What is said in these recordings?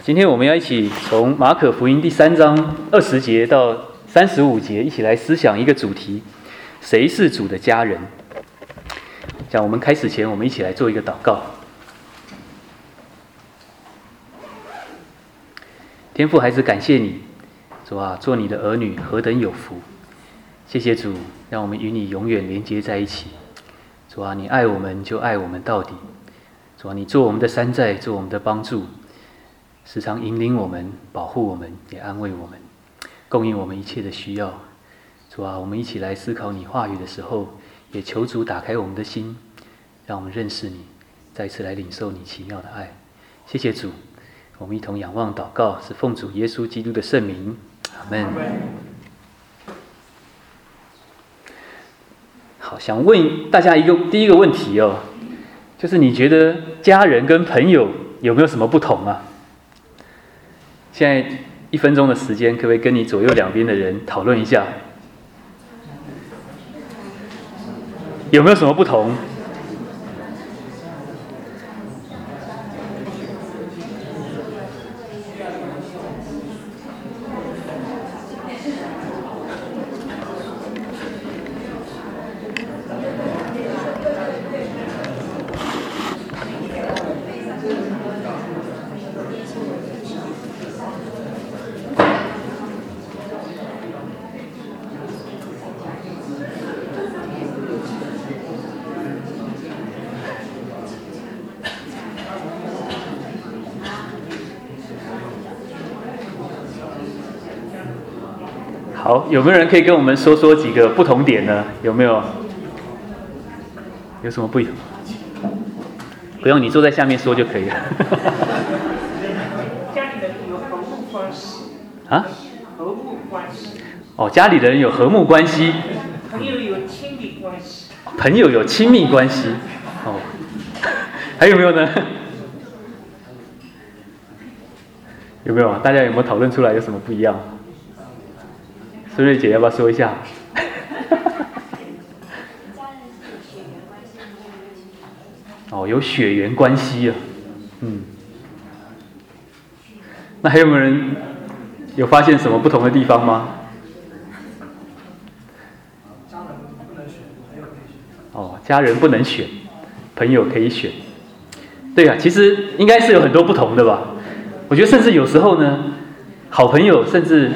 今天我们要一起从马可福音第3章20节到35节，一起来思想一个主题：谁是主的家人？讲我们开始前，我们一起来做一个祷告。天父，孩子感谢你，主啊，做你的儿女何等有福！谢谢主，让我们与你永远连接在一起。主啊，你爱我们就爱我们到底。主啊，你做我们的山寨，做我们的帮助，时常引领我们，保护我们，也安慰我们，供应我们一切的需要。主啊，我们一起来思考你话语的时候，也求主打开我们的心，让我们认识你，再次来领受你奇妙的爱。谢谢主，我们一同仰望祷告，是奉主耶稣基督的圣名，阿们。好，想问大家第一个问题哦，就是你觉得家人跟朋友有没有什么不同啊？现在1分钟的时间，可不可以跟你左右两边的人讨论一下，有没有什么不同？好，有没有人可以跟我们说几个不同点呢？有没有？有什么不一样？不用，你坐在下面说就可以了。 家里的人有和睦关系啊？ 和睦关系。 哦，家里的人有和睦关系。 朋友有亲密关系。 朋友有亲密关系。哦，还有没有呢？有没有？大家有没有讨论出来有什么不一样？孙瑞姐要不要说一下？哦，有血缘关系啊，那还有没有人有发现什么不同的地方吗？哦，家人不能选，朋友可以选。对啊，其实应该是有很多不同的吧。我觉得甚至有时候呢，好朋友甚至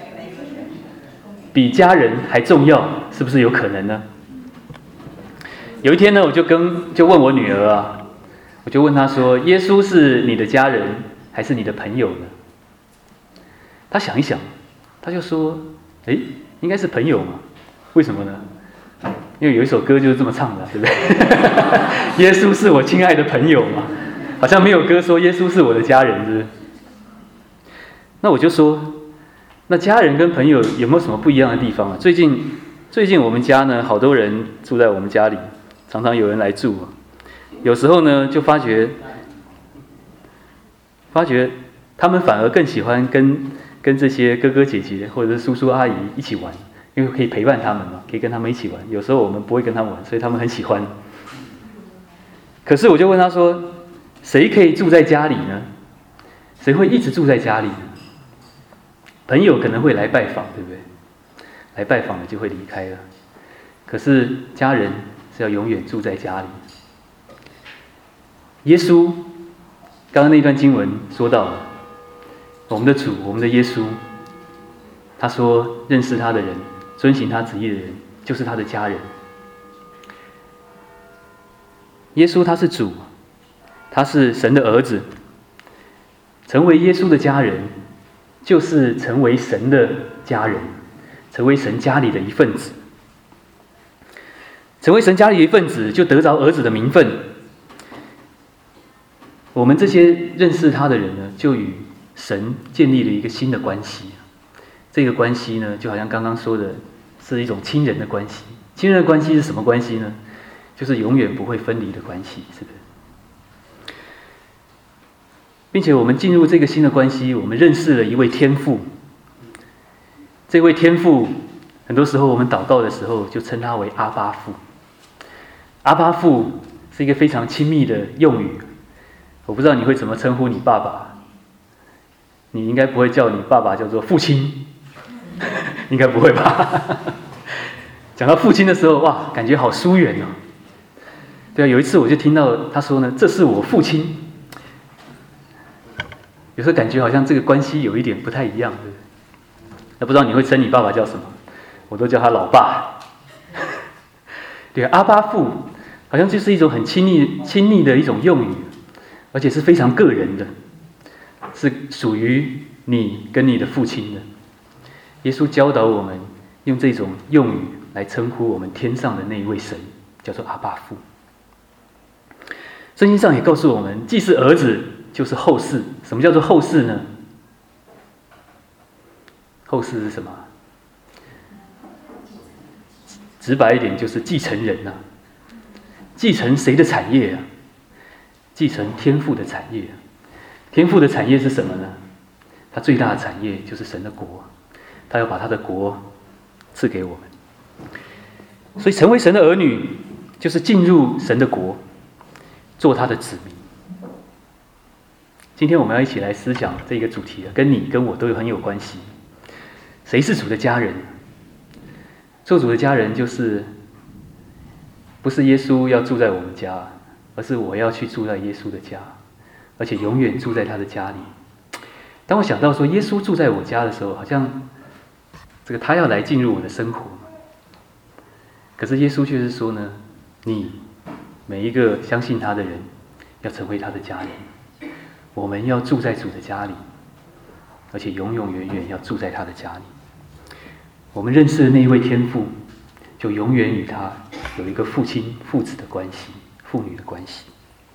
比家人还重要，是不是有可能呢？有一天呢，我就问我女儿啊，我就问她说：“耶稣是你的家人还是你的朋友呢？”她想一想，她就说：“应该是朋友嘛。为什么呢？因为有一首歌就是这么唱的，对不对？耶稣是我亲爱的朋友嘛，好像没有歌说耶稣是我的家人，是不是？”那我就说，那家人跟朋友有没有什么不一样的地方啊？最近我们家呢，好多人住在我们家里，常常有人来住。有时候呢，就发觉他们反而更喜欢跟这些哥哥姐姐或者是叔叔阿姨一起玩，因为可以陪伴他们嘛，可以跟他们一起玩。有时候我们不会跟他们玩，所以他们很喜欢。可是我就问他说，谁可以住在家里呢？谁会一直住在家里呢？朋友可能会来拜访，对不对？来拜访了就会离开了。可是家人是要永远住在家里。耶稣刚刚那段经文说到了，我们的主，我们的耶稣，他说认识他的人，遵行他旨意的人，就是他的家人。耶稣他是主，他是神的儿子，成为耶稣的家人，就是成为神的家人，成为神家里的一份子。成为神家里的一份子，就得着儿子的名分。我们这些认识他的人呢，就与神建立了一个新的关系。这个关系呢，就好像刚刚说的，是一种亲人的关系。亲人的关系是什么关系呢？就是永远不会分离的关系，是不是？并且我们进入这个新的关系，我们认识了一位天父。这位天父，很多时候我们祷告的时候就称他为阿爸父。阿爸父是一个非常亲密的用语，我不知道你会怎么称呼你爸爸， 你应该不会叫你爸爸叫做父亲，应该不会吧？讲到父亲的时候，哇，感觉好疏远哦。对啊，有一次我就听到他说呢，这是我父亲。有时候感觉好像这个关系有一点不太一样，对不对？那不知道你会称你爸爸叫什么？我都叫他老爸。对啊，阿爸父好像就是一种很亲昵的一种用语，而且是非常个人的，是属于你跟你的父亲的。耶稣教导我们用这种用语来称呼我们天上的那一位神，叫做阿爸父。圣经上也告诉我们，既是儿子，就是后世。什么叫做后世呢？后世是什么？直白一点，就是继承人啊。继承谁的产业啊？继承天父的产业。天父的产业是什么呢？他最大的产业就是神的国，他要把他的国赐给我们。所以成为神的儿女，就是进入神的国，做他的子民。今天我们要一起来思想这个主题，跟你跟我都很有关系。谁是主的家人？做主的家人就是不是耶稣要住在我们家，而是我要去住在耶稣的家，而且永远住在他的家里。当我想到说耶稣住在我家的时候，好像这个他要来进入我的生活，可是耶稣却是说呢，你每一个相信他的人要成为他的家人。我们要住在主的家里，而且永永远远要住在他的家里。我们认识的那一位天父，就永远与他有一个父亲父子的关系，父女的关系。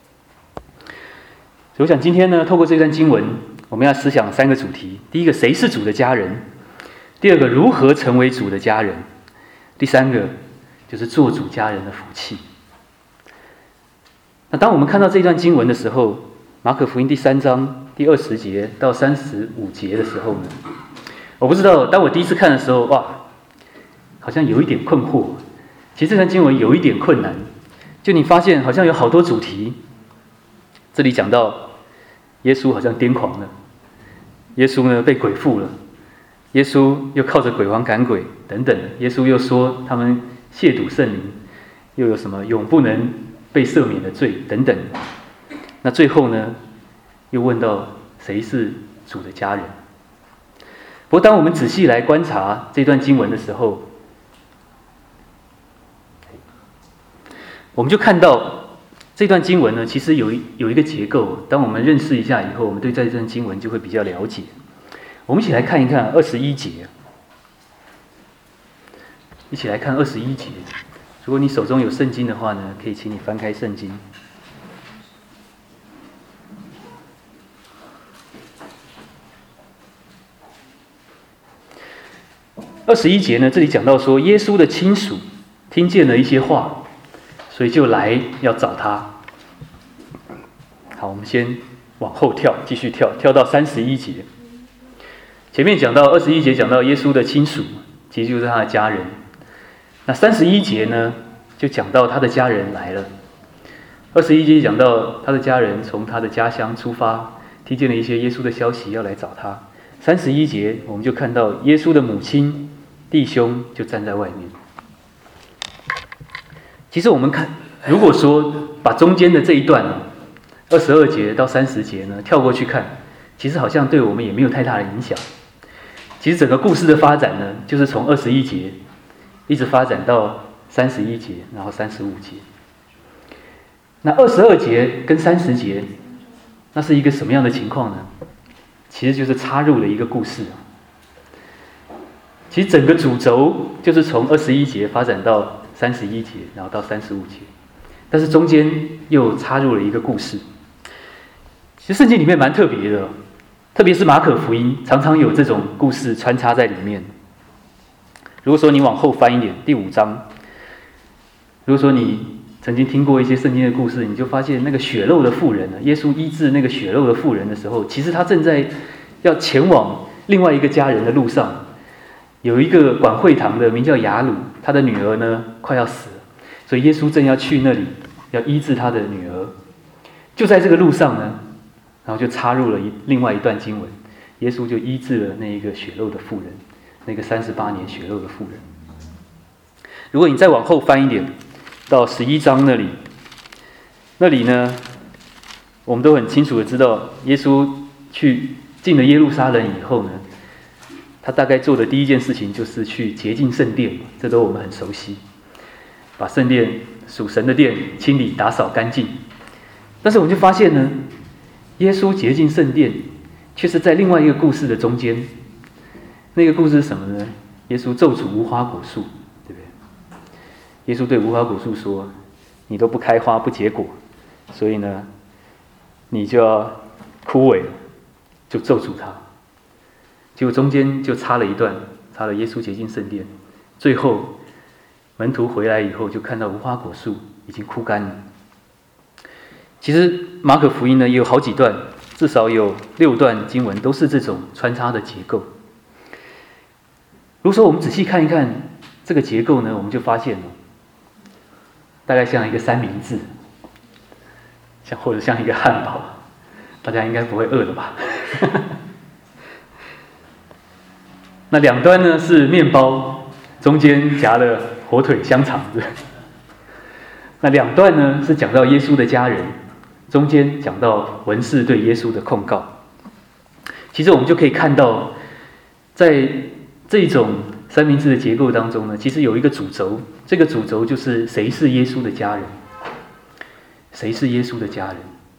所以我想今天呢，透过这段经文，我们要思想3个主题：第一个，谁是主的家人；第二个，如何成为主的家人；第3个，就是做主家人的福气。那当我们看到这段经文的时候，马可福音第3章第20节到35节的时候呢，我不知道，当我第一次看的时候，哇，好像有一点困惑。其实这段经文有一点困难，就你发现好像有好多主题。这里讲到耶稣好像癫狂了，耶稣呢被鬼附了，耶稣又靠着鬼王赶鬼等等，耶稣又说他们亵渎圣灵，又有什么永不能被赦免的罪等等。那最后呢，又问到谁是主的家人。不过当我们仔细来观察这段经文的时候，我们就看到这段经文呢，其实有一个结构。当我们认识一下以后，我们对这段经文就会比较了解。我们一起来看一看21节，一起来看21节。如果你手中有圣经的话呢，可以请你翻开圣经。21节呢，这里讲到说，耶稣的亲属听见了一些话，所以就来要找他。好，我们先往后跳，继续跳到31节。前面讲到21节讲到耶稣的亲属，其实就是他的家人。那31节呢，就讲到他的家人来了。21节讲到他的家人从他的家乡出发，听见了一些耶稣的消息，要来找他。31节我们就看到耶稣的母亲、弟兄就站在外面。其实我们看，如果说把中间的这一段22节到30节呢跳过去看，其实好像对我们也没有太大的影响。其实整个故事的发展呢，就是从21节一直发展到31节，然后35节。那22节跟30节，那是一个什么样的情况呢？其实就是插入了一个故事。其实整个主轴就是从21节发展到31节，然后到35节，但是中间又插入了一个故事。其实圣经里面蛮特别的，特别是马可福音常常有这种故事穿插在里面。如果说你往后翻一点，第5章，如果说你曾经听过一些圣经的故事，你就发现那个血肉的妇人耶稣医治那个血肉的妇人的时候，其实他正在要前往另外一个家人的路上。有一个管会堂的名叫雅鲁，他的女儿呢快要死了，所以耶稣正要去那里要医治他的女儿。就在这个路上呢，然后就插入了另外一段经文， 耶稣就医治了那一个血漏的妇人，那个38年血漏的妇人。如果你再往后翻一点，到11章那里呢，我们都很清楚的知道，耶稣去进了耶路撒冷以后呢，他大概做的第一件事情就是去洁净圣殿，这都我们很熟悉，把圣殿属神的殿清理打扫干净。但是我们就发现呢，耶稣洁净圣殿却是在另外一个故事的中间。那个故事是什么呢？耶稣咒诅无花果树，对不对？耶稣对无花果树说，你都不开花不结果，所以呢你就要枯萎了，就咒诅它。结果中间就插了一段，插了耶稣洁净圣殿。最后门徒回来以后，就看到无花果树已经枯干了。其实马可福音呢也有好几段，至少有6段经文都是这种穿插的结构。如果说我们仔细看一看这个结构呢，我们就发现大概像一个三明治，或者像一个汉堡，大家应该不会饿的吧？那两端呢是面包，中间夹了火腿香肠子。那两段呢是讲到耶稣的家人，中间讲到文士对耶稣的控告。其实我们就可以看到，在这种三明治的结构当中呢，其实有一个主轴，这个主轴就是谁是耶稣的家人？谁是耶稣的家人？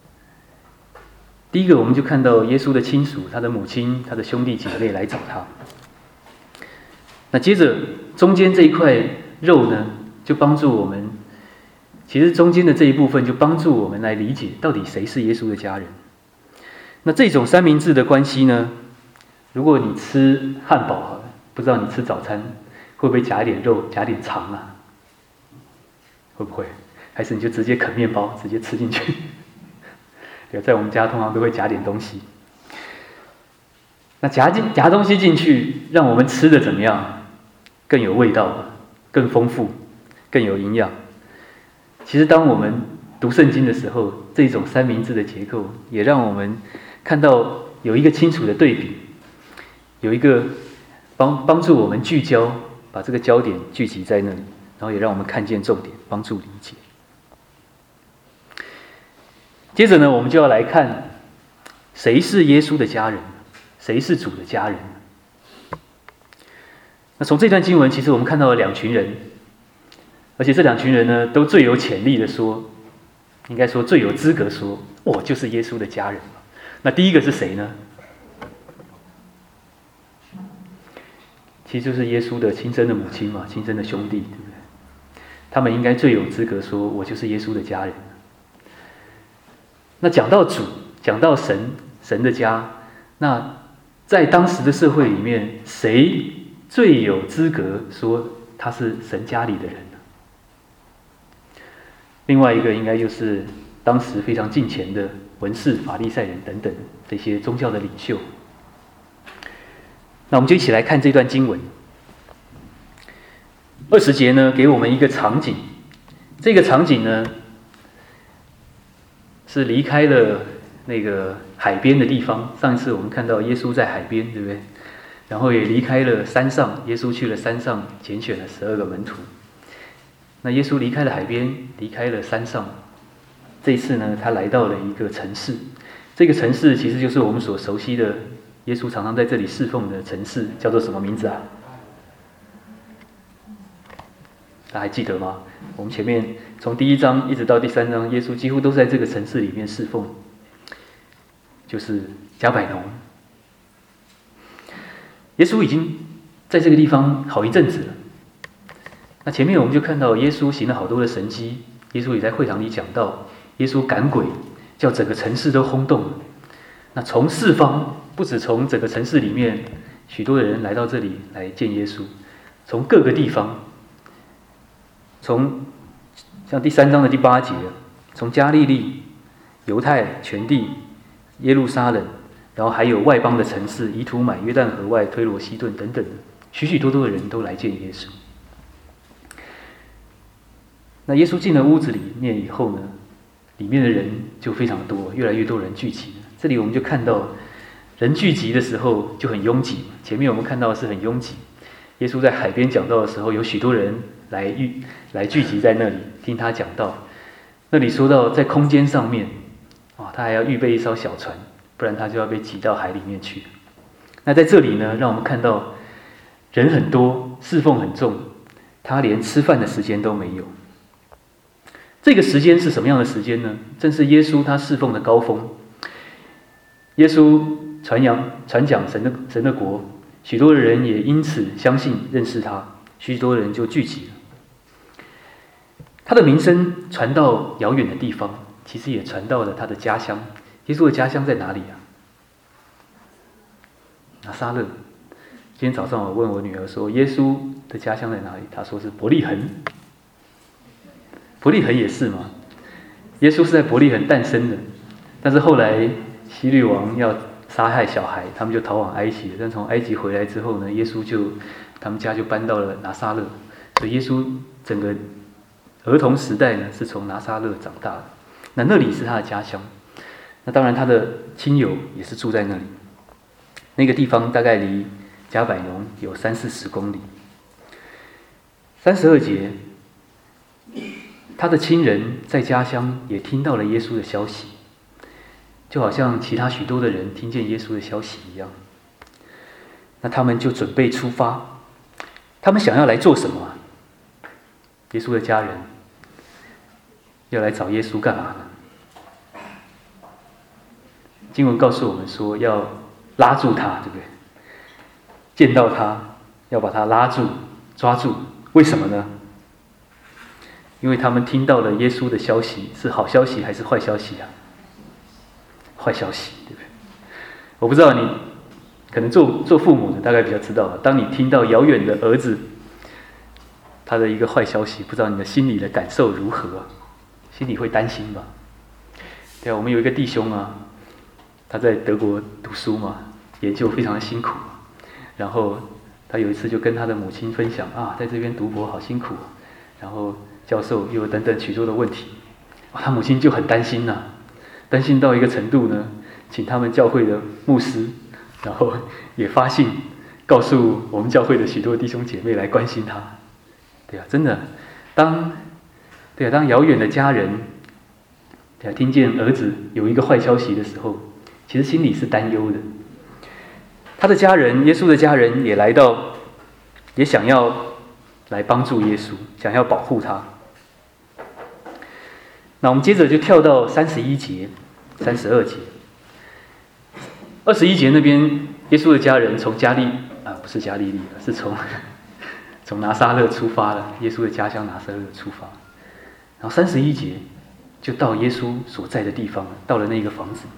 第一个，我们就看到耶稣的亲属，他的母亲、他的兄弟姐妹来找他。那接着中间这一块肉呢，就帮助我们，其实中间的这一部分就帮助我们来理解到底谁是耶稣的家人。那这种三明治的关系呢，如果你吃汉堡好了，不知道你吃早餐会不会夹一点肉，夹点肠啊？会不会？还是你就直接啃面包，直接吃进去？对，在我们家通常都会夹点东西。那夹东西进去，让我们吃的怎么样？更有味道，更丰富，更有营养。其实当我们读圣经的时候，这种三明治的结构也让我们看到有一个清楚的对比，有一个帮助我们聚焦，把这个焦点聚集在那里，然后也让我们看见重点，帮助理解。接着呢，我们就要来看谁是耶稣的家人，谁是主的家人。那从这段经文，其实我们看到了两群人，而且这两群人呢，都最有潜力的说，应该说最有资格说，我就是耶稣的家人。那第一个是谁呢？其实就是耶稣的亲生的母亲嘛，亲生的兄弟，对不对？他们应该最有资格说，我就是耶稣的家人。那讲到主，讲到神的家，那在当时的社会里面，谁最有资格说他是神家里的人呢？另外一个应该就是当时非常近前的文士、法利赛人等等这些宗教的领袖。那我们就一起来看这段经文。20节呢，给我们一个场景，这个场景呢是离开了那个海边的地方。上一次我们看到耶稣在海边，对不对？然后也离开了山上，耶稣去了山上，拣选了12个门徒。那耶稣离开了海边，离开了山上，这一次呢，他来到了一个城市。这个城市其实就是我们所熟悉的，耶稣常常在这里侍奉的城市，叫做什么名字啊？大家还记得吗？我们前面从第1章一直到第3章，耶稣几乎都在这个城市里面侍奉，就是加百农。耶稣已经在这个地方好一阵子了。那前面我们就看到耶稣行了好多的神迹，耶稣也在会堂里讲到，耶稣赶鬼，叫整个城市都轰动了。那从四方，不止从整个城市里面，许多的人来到这里来见耶稣，从各个地方，从像第3章的第8节，从加利利、犹太全地、耶路撒冷，然后还有外邦的城市，以土买、约旦河外、推罗西顿等等的，许许多多的人都来见耶稣。那耶稣进了屋子里面以后呢，里面的人就非常多，越来越多人聚集了。这里我们就看到人聚集的时候就很拥挤，前面我们看到的是很拥挤。耶稣在海边讲道的时候，有许多人来聚集在那里听他讲道。那里说到在空间上面，他还要预备一艘小船，不然他就要被挤到海里面去。那在这里呢，让我们看到人很多，侍奉很重，他连吃饭的时间都没有。这个时间是什么样的时间呢？正是耶稣他侍奉的高峰。耶稣传讲神的国，许多的人也因此相信认识他，许多人就聚集了。他的名声传到遥远的地方，其实也传到了他的家乡。耶稣的家乡在哪里啊？拿撒勒。今天早上我问我女儿说，耶稣的家乡在哪里？她说是伯利恒。伯利恒也是嘛，耶稣是在伯利恒诞生的，但是后来希律王要杀害小孩，他们就逃往埃及。但从埃及回来之后呢，他们家就搬到了拿撒勒，所以耶稣整个儿童时代呢是从拿撒勒长大的。那里是他的家乡，那当然他的亲友也是住在那里。那个地方大概离加百农有30-40公里。32节，他的亲人在家乡也听到了耶稣的消息，就好像其他许多的人听见耶稣的消息一样。那他们就准备出发，他们想要来做什么啊？耶稣的家人要来找耶稣干嘛呢？经文告诉我们说，要拉住他，对不对？见到他，要把他拉住、抓住。为什么呢？因为他们听到了耶稣的消息，是好消息还是坏消息啊？坏消息，对不对？我不知道你可能做父母的大概比较知道，当你听到遥远的儿子他的一个坏消息，不知道你的心里的感受如何啊？心里会担心吧？对啊，我们有一个弟兄啊，他在德国读书嘛，研究非常的辛苦，然后他有一次就跟他的母亲分享啊，在这边读博好辛苦，然后教授又有等等许多的问题，他母亲就很担心啊，担心到一个程度呢，请他们教会的牧师，然后也发信告诉我们教会的许多弟兄姐妹来关心他。对啊，真的，当遥远的家人，听见儿子有一个坏消息的时候，其实心里是担忧的。他的家人，耶稣的家人也来到，也想要来帮助耶稣，想要保护他。那我们接着就跳到31节、32节。21节那边，耶稣的家人从不是加利利，是从拿撒勒出发了，耶稣的家乡拿撒勒出发。然后31节就到耶稣所在的地方，到了那个房子。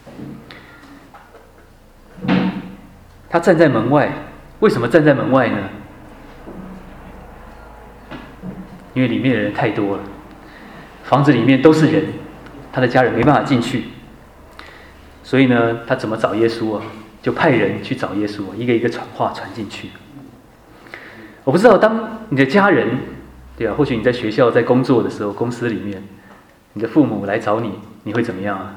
他站在门外，为什么站在门外呢？因为里面的人太多了，房子里面都是人，他的家人没办法进去，所以呢，他怎么找耶稣啊？就派人去找耶稣啊，一个一个传话传进去。我不知道，当你的家人，对啊，或许你在学校、在工作的时候，公司里面，你的父母来找你，你会怎么样啊？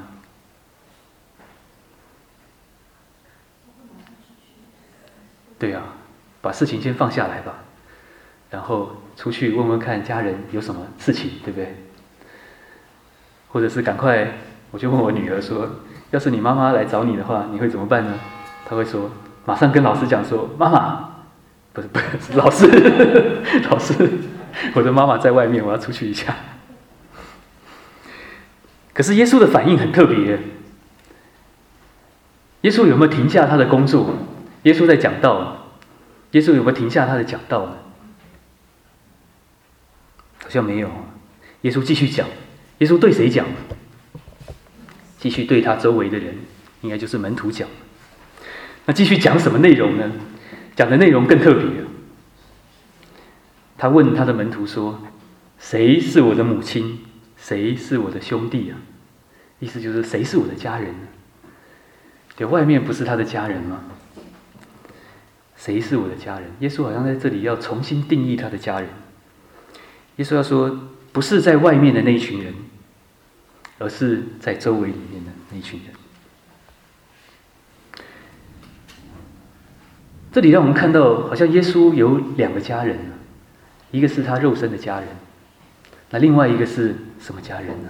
对啊，把事情先放下来吧，然后出去问问看家人有什么事情，对不对？或者是赶快，我就问我女儿说，要是你妈妈来找你的话，你会怎么办呢？她会说，马上跟老师讲说，妈妈，不是老师，老师，我的妈妈在外面，我要出去一下。可是耶稣的反应很特别，耶稣有没有停下他的工作？耶稣在讲道，耶稣有没有停下他的讲道呢？好像没有。耶稣继续讲，耶稣对谁讲？继续对他周围的人，应该就是门徒讲。那继续讲什么内容呢？讲的内容更特别。他问他的门徒说：“谁是我的母亲？谁是我的兄弟啊？”意思就是谁是我的家人呢？对，外面不是他的家人吗？谁是我的家人？耶稣好像在这里要重新定义他的家人。耶稣要说，不是在外面的那一群人，而是在周围里面的那一群人。 这里让我们看到，好像耶稣有两个家人，一个是他肉身的家人，那另外一个是什么家人呢？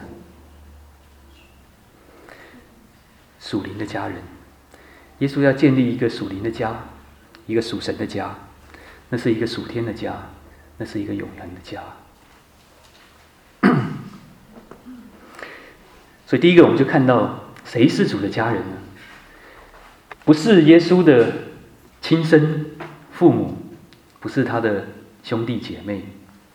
属灵的家人。耶稣要建立一个属灵的家，一个属神的家，那是一个属天的家，那是一个永恒的家。所以第一个我们就看到，谁是主的家人呢？不是耶稣的亲生父母，不是他的兄弟姐妹。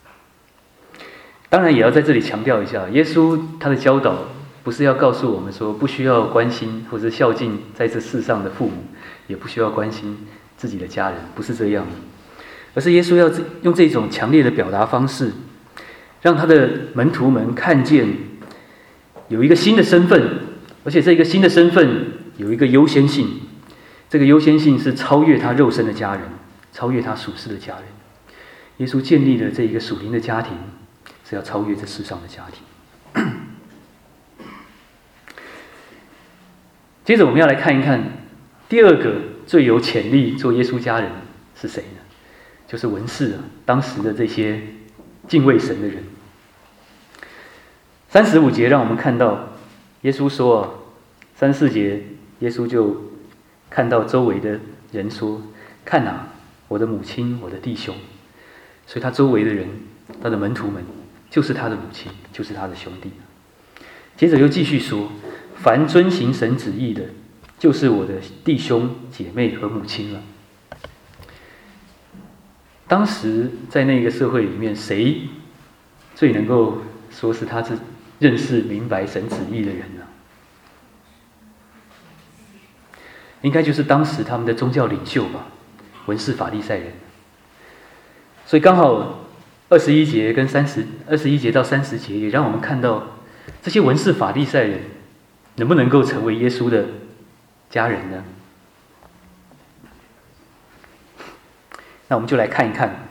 当然也要在这里强调一下，耶稣他的教导不是要告诉我们说不需要关心或者孝敬在这世上的父母，也不需要关心自己的家人，不是这样的，而是耶稣要用这种强烈的表达方式，让他的门徒们看见有一个新的身份，而且这个新的身份有一个优先性，这个优先性是超越他肉身的家人，超越他属世的家人。耶稣建立了这一个属灵的家庭，是要超越这世上的家庭。接着我们要来看一看第二个最有潜力做耶稣家人是谁呢？就是文士啊，当时的这些敬畏神的人。35节让我们看到耶稣说啊，34节耶稣就看到周围的人说：“看啊，我的母亲，我的弟兄。”所以他周围的人，他的门徒们，就是他的母亲，就是他的兄弟。接着又继续说：“凡遵行神旨意的，就是我的弟兄姐妹和母亲了。”当时在那个社会里面，谁最能够说是他是认识明白神旨意的人呢？应该就是当时他们的宗教领袖吧，文士法利赛人。所以刚好21节到30节也让我们看到这些文士法利赛人能不能够成为耶稣的家人呢？那我们就来看一看。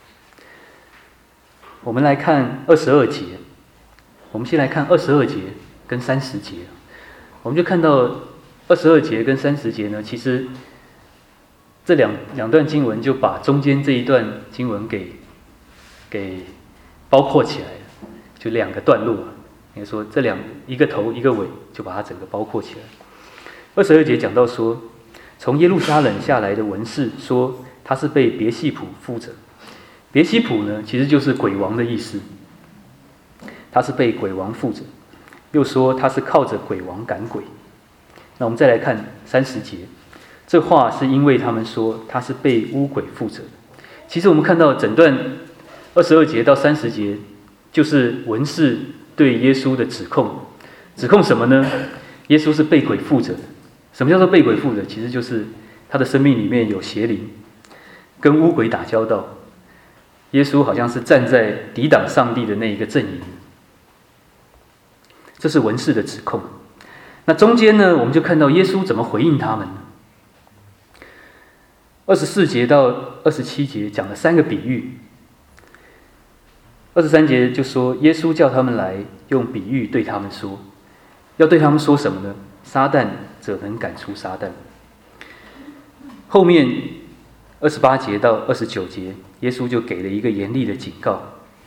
我们来看22节，我们先来看22节跟30节。我们就看到22节跟30节呢，其实这两段经文就把中间这一段经文给包括起来了，就两个段落。应该说一个头一个尾，就把它整个包括起来。22节讲到说，从耶路撒冷下来的文士说，他是被别西卜附着。别西卜呢，其实就是鬼王的意思，他是被鬼王附着。又说他是靠着鬼王赶鬼。那我们再来看30节，这话是因为他们说他是被污鬼附着的。其实我们看到整段22节到30节，就是文士对耶稣的指控。指控什么呢？耶稣是被鬼附着的。什么叫做被鬼附着？其实就是他的生命里面有邪灵，跟污鬼打交道。耶稣好像是站在抵挡上帝的那一个阵营。这是文士的指控。那中间呢，我们就看到耶稣怎么回应他们呢？24节到27节讲了3个比喻。23节就说，耶稣叫他们来，用比喻对他们说，要对他们说什么呢？撒旦怎能赶出撒旦？后面28节到29节，耶稣就给了一个严厉的警告。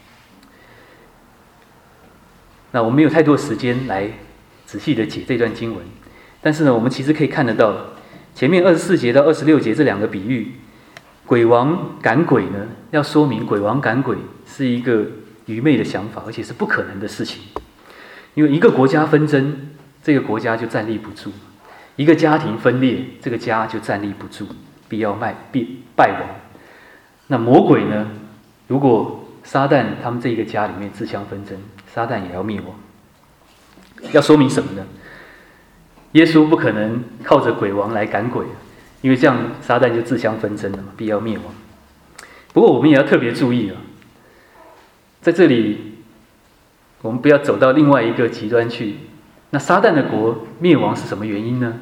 那我们没有太多时间来仔细的解这段经文，但是呢，我们其实可以看得到，前面24节到26节这2个比喻，鬼王赶鬼呢，要说明鬼王赶鬼是一个愚昧的想法，而且是不可能的事情。因为一个国家纷争，这个国家就站立不住；一个家庭分裂，这个家就站立不住，必要败亡。那魔鬼呢？如果撒旦他们这一个家里面自相纷争，撒旦也要灭亡。要说明什么呢？耶稣不可能靠着鬼王来赶鬼，因为这样撒旦就自相纷争了嘛，必要灭亡。不过我们也要特别注意啊，在这里我们不要走到另外一个极端去。那撒旦的国灭亡是什么原因呢？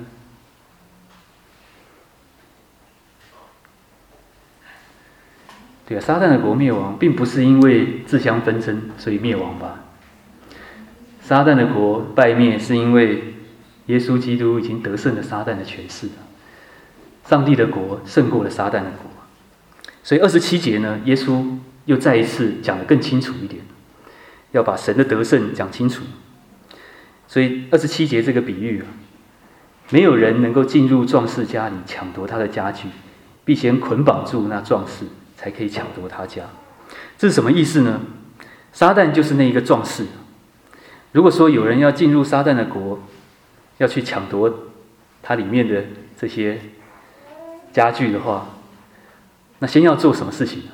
对啊，撒旦的国灭亡并不是因为自相纷争所以灭亡吧？撒旦的国败灭是因为耶稣基督已经得胜了撒旦的权势了。 上帝的国胜过了撒旦的国。所以27节呢，耶稣又再一次讲得更清楚一点，要把神的得胜讲清楚。所以27节这个比喻没有人能够进入壮士家里抢夺他的家具，必先捆绑住那壮士，才可以抢夺他家。这是什么意思呢？撒旦就是那一个壮士。如果说有人要进入撒旦的国，要去抢夺它里面的这些家具的话，那先要做什么事情呢？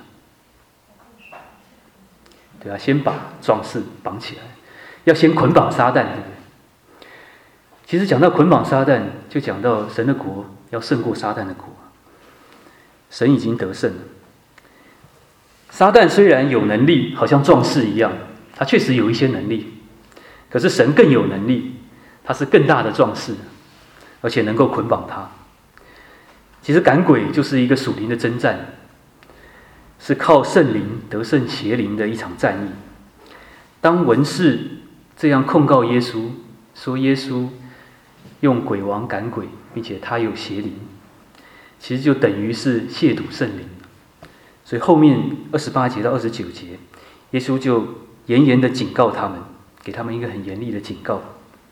对啊，先把壮士绑起来，要先捆绑撒旦，对不对？其实讲到捆绑撒旦，就讲到神的国要胜过撒旦的国，神已经得胜了。撒旦虽然有能力，好像壮士一样，他确实有一些能力，可是神更有能力，他是更大的壮士，而且能够捆绑他。其实赶鬼就是一个属灵的征战，是靠圣灵得胜邪灵的一场战役。当文士这样控告耶稣，说耶稣用鬼王赶鬼，并且他有邪灵，其实就等于是亵渎圣灵。所以后面28节到29节，耶稣就严严的警告他们，给他们一个很严厉的警告。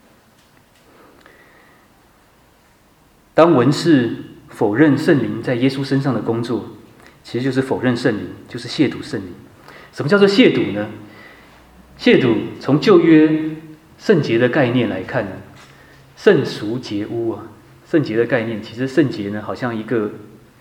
当文士否认圣灵在耶稣身上的工作，其实就是否认圣灵，就是亵渎圣灵。什么叫做亵渎呢？亵渎从旧约圣洁的概念来看呢，圣俗洁污啊，圣洁的概念，其实圣洁呢，好像一个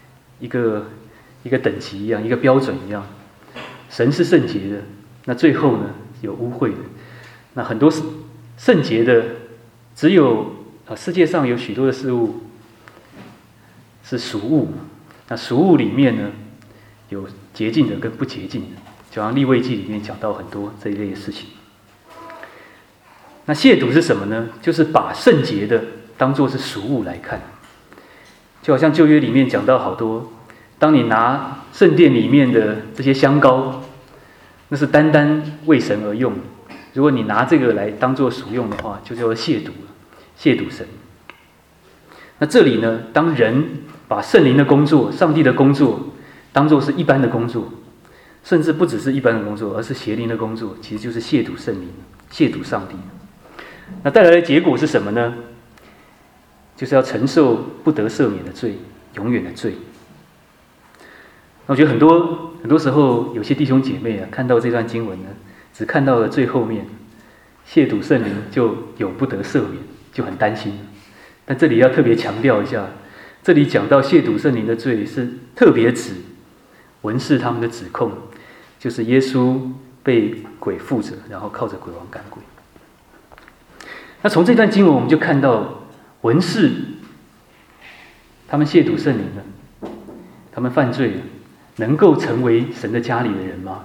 等级一样，一个标准一样。神是圣洁的，那最后呢有污秽的。那很多圣洁的，只有世界上有许多的事物是俗物，那俗物里面呢有洁净的跟不洁净的，就像利未记里面讲到很多这一类的事情。那亵渎是什么呢？就是把圣洁的当作是俗物来看，就好像旧约里面讲到好多，当你拿圣殿里面的这些香膏，那是单单为神而用的，如果你拿这个来当作属用的话，就叫做亵渎了，亵渎神。那这里呢，当人把圣灵的工作、上帝的工作当作是一般的工作，甚至不只是一般的工作，而是邪灵的工作，其实就是亵渎圣灵、亵渎上帝。那带来的结果是什么呢？就是要承受不得赦免的罪，永远的罪。那我觉得很多时候，有些弟兄姐妹看到这段经文呢，只看到了最后面，亵渎圣灵就永不得赦免，就很担心。但这里要特别强调一下，这里讲到亵渎圣灵的罪，是特别指文士他们的指控，就是耶稣被鬼附着，然后靠着鬼王赶鬼。那从这段经文我们就看到，文士他们亵渎圣灵了，他们犯罪了，能够成为神的家里的人吗？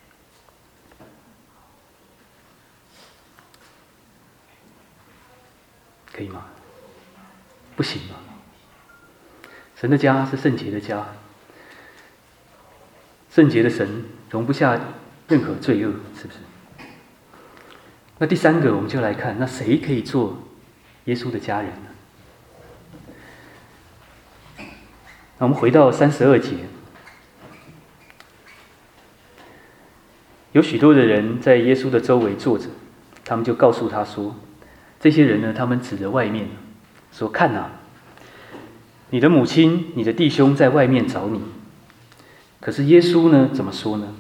可以吗？不行吗？神的家是圣洁的家，圣洁的神容不下任何罪恶，是不是？那第三个，我们就来看，那谁可以做耶稣的家人呢？那我们回到32节，有许多的人在耶稣的周围坐着，他们就告诉他说，这些人呢，他们指着外面说：“看啊，你的母亲、你的弟兄在外面找你。”可是耶稣呢，怎么说呢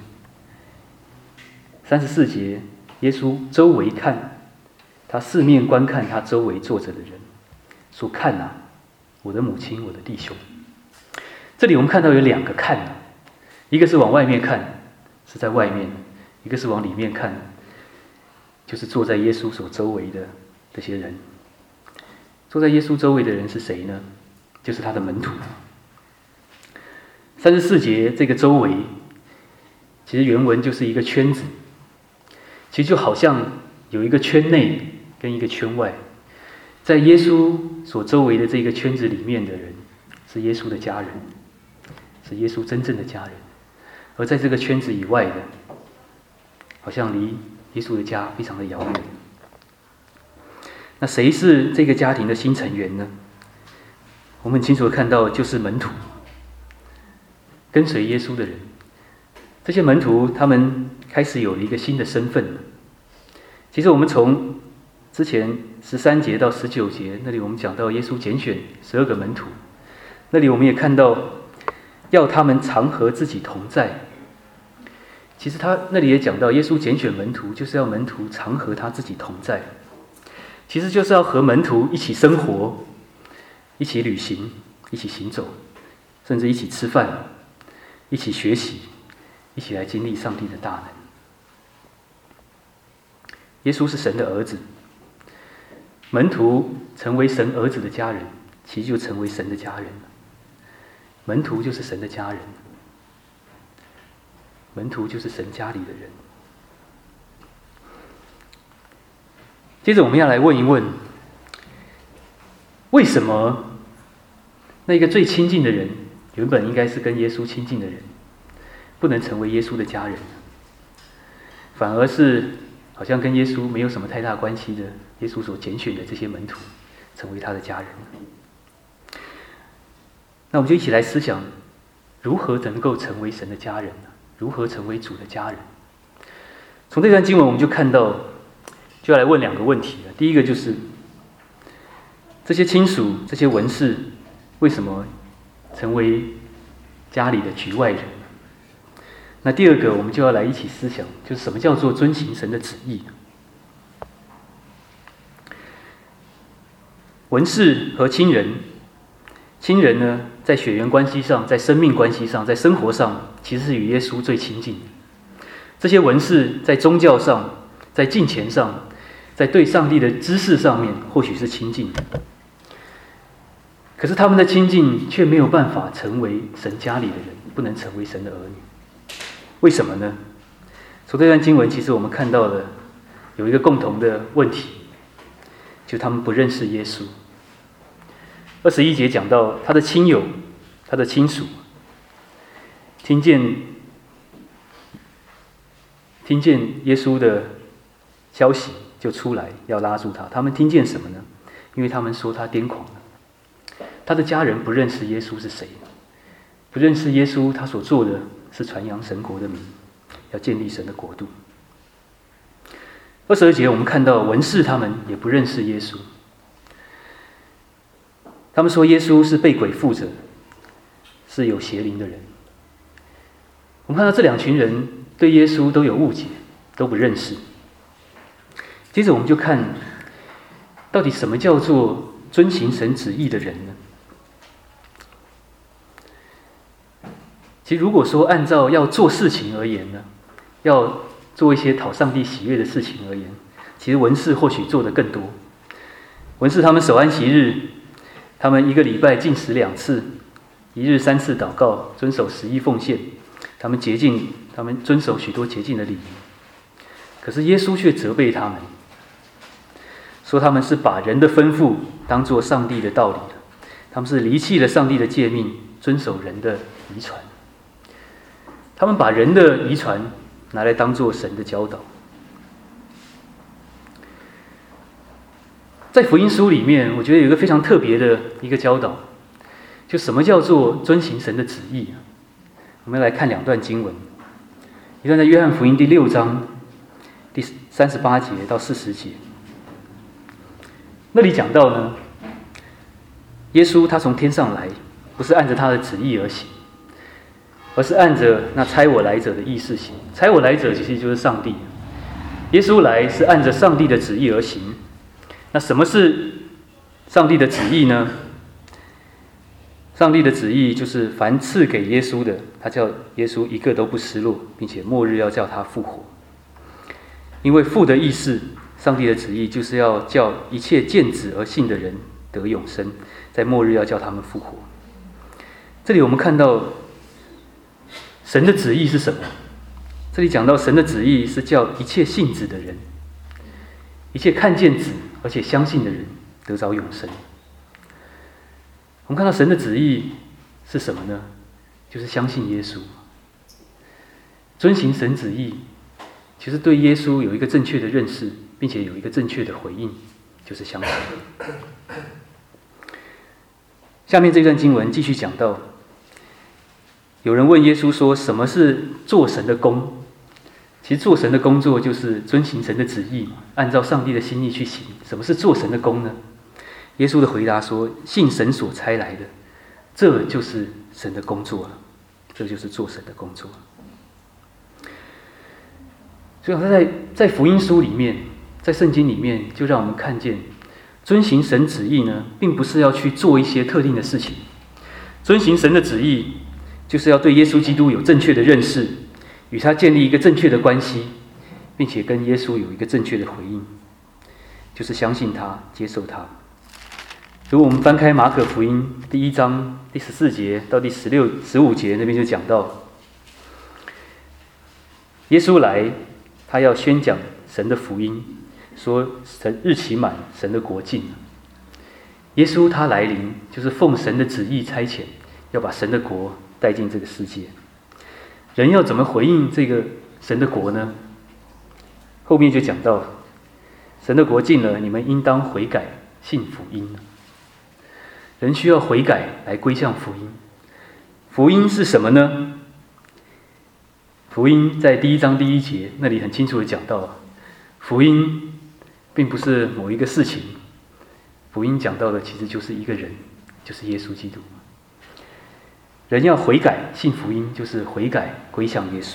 ？34节，耶稣周围看，他四面观看他周围坐着的人，说：“看啊，我的母亲，我的弟兄。”这里我们看到有两个看啊，一个是往外面看，是在外面；一个是往里面看，就是坐在耶稣所周围的这些人。坐在耶稣周围的人是谁呢？就是他的门徒。34节这个周围，其实原文就是一个圈子，其实就好像有一个圈内跟一个圈外，在耶稣所周围的这个圈子里面的人，是耶稣的家人，是耶稣真正的家人；而在这个圈子以外的，好像离耶稣的家非常的遥远。那谁是这个家庭的新成员呢？ 我们很清楚的看到，就是门徒，跟随耶稣的人。这些门徒他们开始有了一个新的身份了。其实我们从之前13节到19节那里，我们讲到耶稣拣选12个门徒，那里我们也看到要他们常和自己同在。其实他那里也讲到，耶稣拣选门徒就是要门徒常和他自己同在，其实就是要和门徒一起生活，一起旅行，一起行走，甚至一起吃饭，一起学习，一起来经历上帝的大能。耶稣是神的儿子，门徒成为神儿子的家人，其实就成为神的家人了。门徒就是神的家人，门徒就是神家里的人。接着我们要来问一问，为什么那个最亲近的人，原本应该是跟耶稣亲近的人，不能成为耶稣的家人，反而是好像跟耶稣没有什么太大关系的耶稣所拣选的这些门徒成为他的家人？那我们就一起来思想，如何能够成为神的家人呢？如何成为主的家人？从这段经文我们就看到，就要来问2个问题了。第一个就是，这些亲属、这些文士为什么成为家里的局外人？那第二个我们就要来一起思想，就是什么叫做遵行神的旨意？文士和亲人，亲人呢，在血缘关系上，在生命关系上，在生活上，其实是与耶稣最亲近的。这些文士在宗教上，在敬虔上，在对上帝的知识上面，或许是亲近的，可是他们的亲近却没有办法成为神家里的人，不能成为神的儿女。为什么呢？从这段经文，其实我们看到了有一个共同的问题，就他们不认识耶稣。21节讲到他的亲友、他的亲属，听见耶稣的消息就出来要拉住他。他们听见什么呢？因为他们说他癫狂了。他的家人不认识耶稣是谁，不认识耶稣，他所做的是传扬神国的名，要建立神的国度。22节我们看到文士他们也不认识耶稣，他们说耶稣是被鬼附着，是有邪灵的人。我们看到这2群人对耶稣都有误解，都不认识。接着我们就看，到底什么叫做遵行神旨意的人呢？其实如果说按照要做事情而言呢，要做一些讨上帝喜悦的事情而言，其实文士或许做得更多。文士他们守安息日，他们1个礼拜禁食2次，1日3次祷告，遵守10亿奉献，他们洁净，他们遵守许多洁净的礼仪。可是耶稣却责备他们，说他们是把人的吩咐当作上帝的道理了，他们是离弃了上帝的诫命，遵守人的遗传。他们把人的遗传拿来当作神的教导。在福音书里面，我觉得有一个非常特别的一个教导，就什么叫做遵行神的旨意。我们来看2段经文，一段在约翰福音第6章第38节到40节。那里讲到呢，耶稣他从天上来，不是按着他的旨意而行，而是按着那差我来者的意思行。差我来者其实就是上帝，耶稣来是按着上帝的旨意而行。那什么是上帝的旨意呢？上帝的旨意就是凡赐给耶稣的，他叫耶稣一个都不失落，并且末日要叫他复活。因为父的意思，上帝的旨意就是要叫一切见子而信的人得永生，在末日要叫他们复活。这里我们看到神的旨意是什么？这里讲到神的旨意是叫一切信子的人，一切看见子而且相信的人得着永生。我们看到神的旨意是什么呢？就是相信耶稣，遵行神旨意，其实对耶稣有一个正确的认识，并且有一个正确的回应，就是相信。 下面这段经文继续讲到，有人问耶稣说：“什么是做神的工？”其实做神的工作就是遵行神的旨意，按照上帝的心意去行。什么是做神的工呢？耶稣的回答说：“信神所差来的，这就是神的工作了，这就是做神的工作。”所以在福音书里面，在圣经里面，就让我们看见，遵行神旨意呢，并不是要去做一些特定的事情。遵行神的旨意，就是要对耶稣基督有正确的认识，与他建立一个正确的关系，并且跟耶稣有一个正确的回应，就是相信他，接受他。如果我们翻开马可福音第1章第14节到第15节，那边就讲到，耶稣来，他要宣讲神的福音，说神日期满，神的国近了。耶稣他来临，就是奉神的旨意差遣，要把神的国带进这个世界。人要怎么回应这个神的国呢？后面就讲到，神的国近了，你们应当悔改，信福音。人需要悔改来归向福音。福音是什么呢？福音在第1章第1节那里很清楚的讲到，福音并不是某一个事情，福音讲到的其实就是一个人，就是耶稣基督。人要悔改信福音，就是悔改归向耶稣。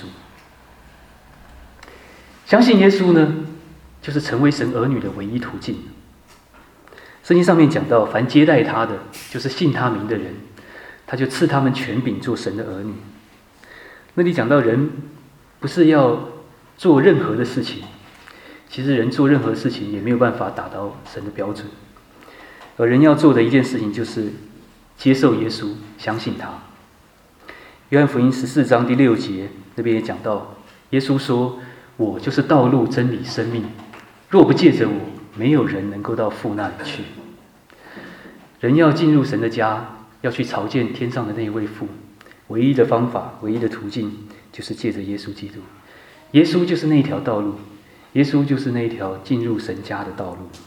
相信耶稣呢，就是成为神儿女的唯一途径。圣经上面讲到，凡接待他的，就是信他名的人，他就赐他们权柄做神的儿女。那里讲到人不是要做任何的事情，其实人做任何事情也没有办法达到神的标准，而人要做的一件事情就是接受耶稣，相信他。约翰福音14章第6节那边也讲到，耶稣说：“我就是道路、真理、生命，若不借着我，没有人能够到父那里去。”人要进入神的家，要去朝见天上的那一位父，唯一的方法，唯一的途径，就是借着耶稣基督。耶稣就是那一条道路，耶稣就是那一条进入神家的道路。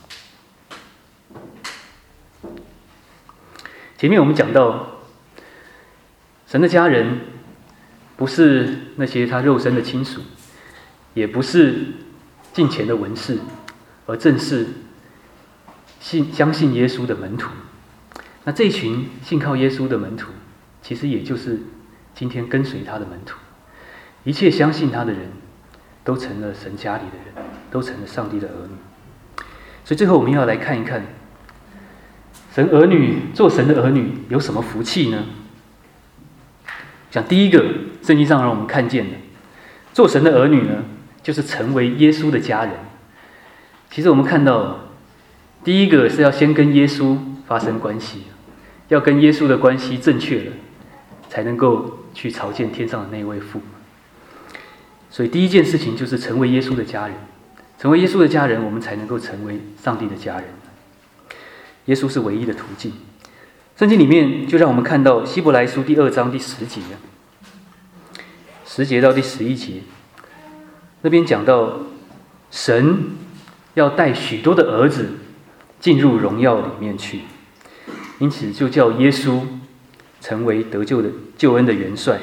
前面我们讲到，神的家人不是那些他肉身的亲属，也不是敬虔的文士，而正是相信耶稣的门徒。那这群信靠耶稣的门徒，其实也就是今天跟随他的门徒。一切相信他的人，都成了神家里的人，都成了上帝的儿女。所以最后我们要来看一看，做神的儿女有什么福气呢？讲第一个，圣经上让我们看见的，做神的儿女呢，就是成为耶稣的家人。其实我们看到，第一个是要先跟耶稣发生关系，要跟耶稣的关系正确了，才能够去朝见天上的那位父。所以第一件事情就是成为耶稣的家人，成为耶稣的家人，我们才能够成为上帝的家人。耶稣是唯一的途径。圣经里面就让我们看到希伯来书第2章第10节，10节到第11节，那边讲到神要带许多的儿子进入荣耀里面去，因此就叫耶稣成为得救的救恩的元帅。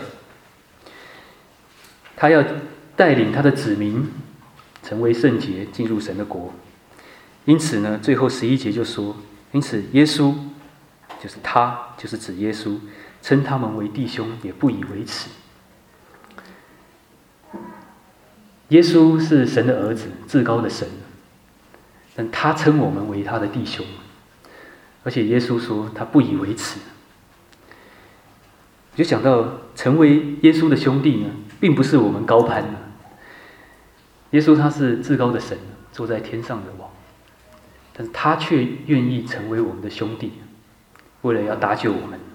他要带领他的子民成为圣洁，进入神的国。因此呢，最后11节就说，因此耶稣就是他，就是指耶稣，称他们为弟兄，也不以为耻。耶稣是神的儿子，至高的神，但他称我们为他的弟兄，而且耶稣说他不以为耻。就想到成为耶稣的兄弟呢，并不是我们高攀的。耶稣他是至高的神，坐在天上的王，但是他却愿意成为我们的兄弟，为了要搭救我们。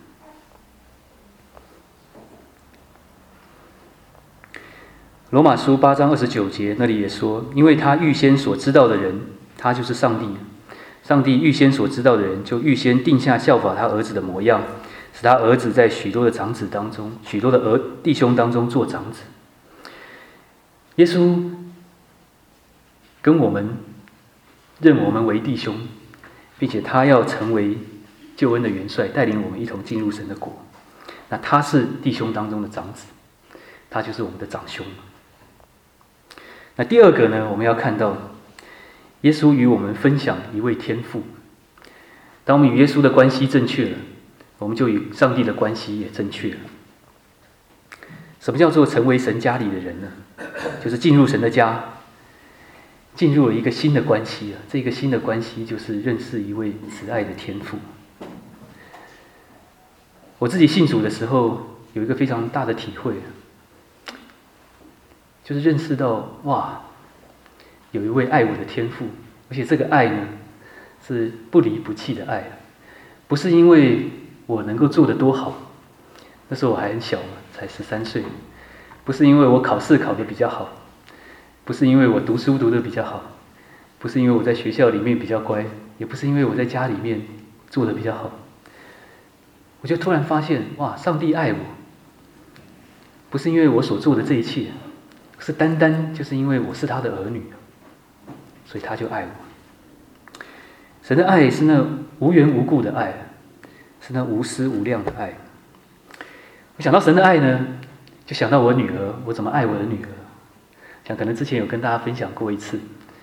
罗马书8章29节那里也说，因为他预先所知道的人，他就是上帝。上帝预先所知道的人，就预先定下效法他儿子的模样，使他儿子在许多的长子当中，许多的弟兄当中做长子。耶稣跟我们认我们为弟兄，并且他要成为救恩的元帅，带领我们一同进入神的国。那他是弟兄当中的长子，他就是我们的长兄。那第二个呢，我们要看到耶稣与我们分享一位天父。当我们与耶稣的关系正确了，我们就与上帝的关系也正确了。什么叫做成为神家里的人呢？就是进入神的家，进入了一个新的关系。这个新的关系就是认识一位慈爱的天父。我自己信主的时候，有一个非常大的体会，就是认识到哇，有一位爱我的天父，而且这个爱呢，是不离不弃的爱，不是因为我能够做得多好，那时候我还很小嘛，才13岁，不是因为我考试考得比较好，不是因为我读书读得比较好，不是因为我在学校里面比较乖，也不是因为我在家里面做得比较好。我就突然发现，哇，上帝爱我，不是因为我所做的这一切，是单单就是因为我是他的儿女，所以他就爱我。神的爱是那无缘无故的爱，是那无私无量的爱。我想到神的爱呢，就想到我女儿，我怎么爱我的女儿。想可能之前有跟大家分享过一次，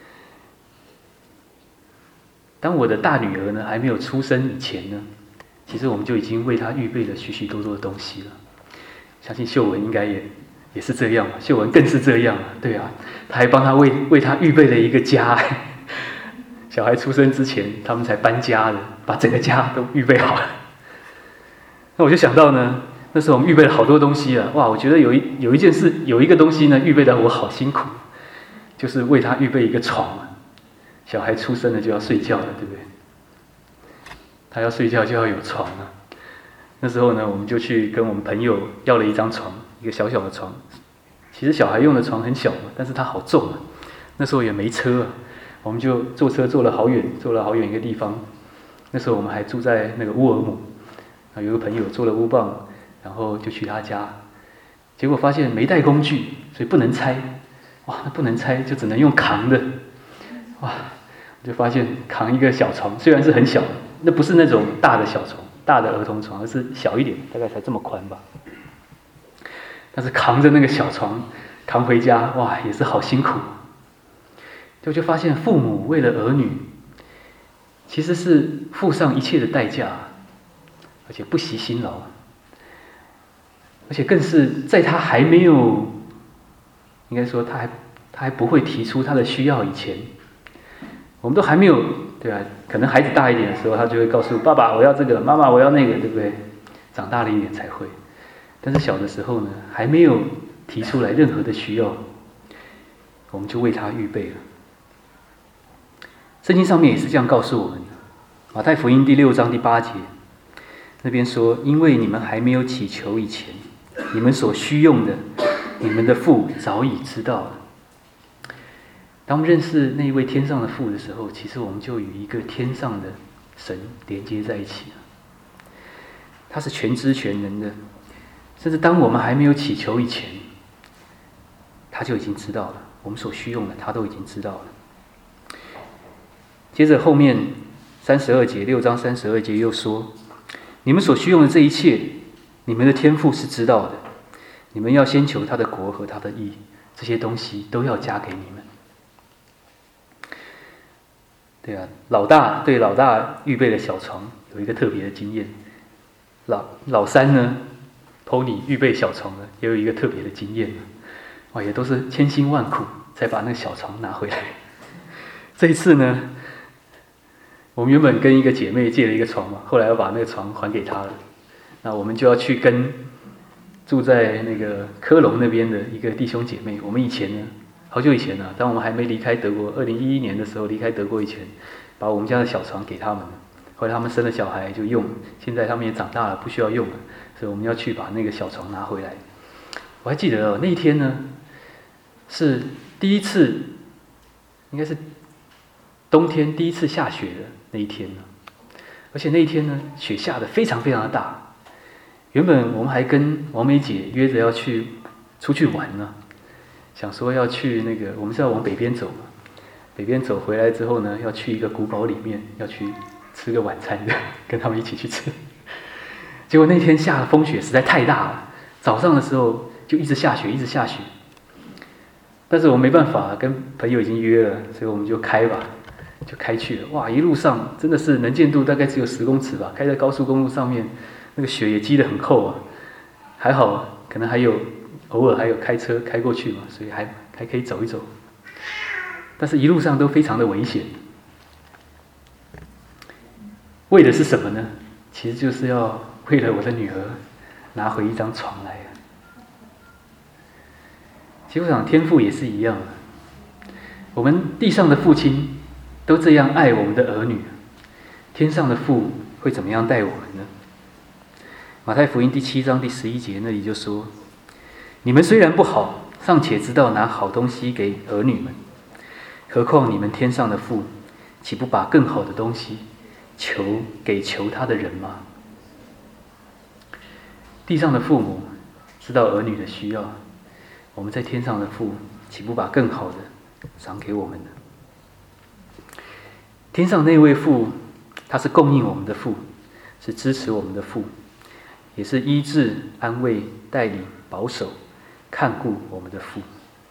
当我的大女儿呢还没有出生以前呢，其实我们就已经为她预备了许许多多的东西了。相信秀文应该也是这样，秀文更是这样，对啊，她还帮她为她预备了一个家。小孩出生之前，他们才搬家的，把整个家都预备好了。那我就想到呢，那时候我们预备了好多东西啊，哇！我觉得有一件事，有一个东西呢，预备的我好辛苦，就是为他预备一个床啊。小孩出生了就要睡觉了，对不对？他要睡觉就要有床啊。那时候呢，我们就去跟我们朋友要了一张床，一个小小的床。其实小孩用的床很小嘛，但是它好重啊。那时候也没车啊，我们就坐车坐了好远一个地方。那时候我们还住在那个乌尔姆，有一个朋友做了乌棒，然后就去他家，结果发现没带工具，所以不能拆。哇，那不能拆就只能用扛的。哇，我就发现扛一个小床，虽然是很小，那不是那种大的小床，大的儿童床，而是小一点，大概才这么宽吧。但是扛着那个小床扛回家，哇，也是好辛苦。就发现父母为了儿女，其实是付上一切的代价，而且不惜辛劳，而且更是在他还没有，应该说他还不会提出他的需要以前，我们都还没有，对吧？可能孩子大一点的时候，他就会告诉爸爸我要这个，妈妈我要那个，对不对？长大了一点才会，但是小的时候呢，还没有提出来任何的需要，我们就为他预备了。圣经上面也是这样告诉我们的，马太福音第6章第8节，那边说：因为你们还没有祈求以前，你们所需用的，你们的父早已知道了。当我们认识那一位天上的父的时候，其实我们就与一个天上的神连接在一起了。他是全知全能的，甚至当我们还没有祈求以前，他就已经知道了，我们所需用的他都已经知道了。接着后面32节，6章32节又说：你们所需用的这一切，你们的天父是知道的。你们要先求他的国和他的义，这些东西都要加给你们。对啊，老大对老大预备了小床，有一个特别的经验。老三呢 ，Pony 预备小床呢，也有一个特别的经验。哇，也都是千辛万苦才把那个小床拿回来。这一次呢，我们原本跟一个姐妹借了一个床嘛，后来要把那个床还给她了。那我们就要去跟住在那个科隆那边的一个弟兄姐妹。我们以前呢，好久以前呢，当我们还没离开德国，2011年的时候离开德国以前，把我们家的小床给他们了。后来他们生了小孩就用，现在他们也长大了，不需要用了，所以我们要去把那个小床拿回来。我还记得那一天呢，是第一次，应该是冬天第一次下雪的那一天呢，而且那一天呢，雪下得非常非常的大。原本我们还跟王梅姐约着要出去玩呢，想说要去那个，我们是要往北边走嘛，北边走回来之后呢，要去一个古堡里面，要去吃个晚餐的，跟他们一起去吃。结果那天下的风雪实在太大了，早上的时候就一直下雪，一直下雪。但是我没办法，跟朋友已经约了，所以我们就开去了。哇，一路上真的是能见度大概只有10公尺吧，开在高速公路上面，那个雪也积得很厚啊。还好，可能偶尔还有开车开过去嘛，所以还可以走一走。但是一路上都非常的危险。为的是什么呢？其实就是要为了我的女儿拿回一张床来。其实我想天父也是一样的，我们地上的父亲都这样爱我们的儿女，天上的父会怎么样待我们呢？马太福音第7章第11节那里就说：你们虽然不好，尚且知道拿好东西给儿女们，何况你们天上的父，岂不把更好的东西给求他的人吗？地上的父母知道儿女的需要，我们在天上的父岂不把更好的赏给我们呢？天上那位父，他是供应我们的父，是支持我们的父，也是医治、安慰、带领、保守、看顾我们的父。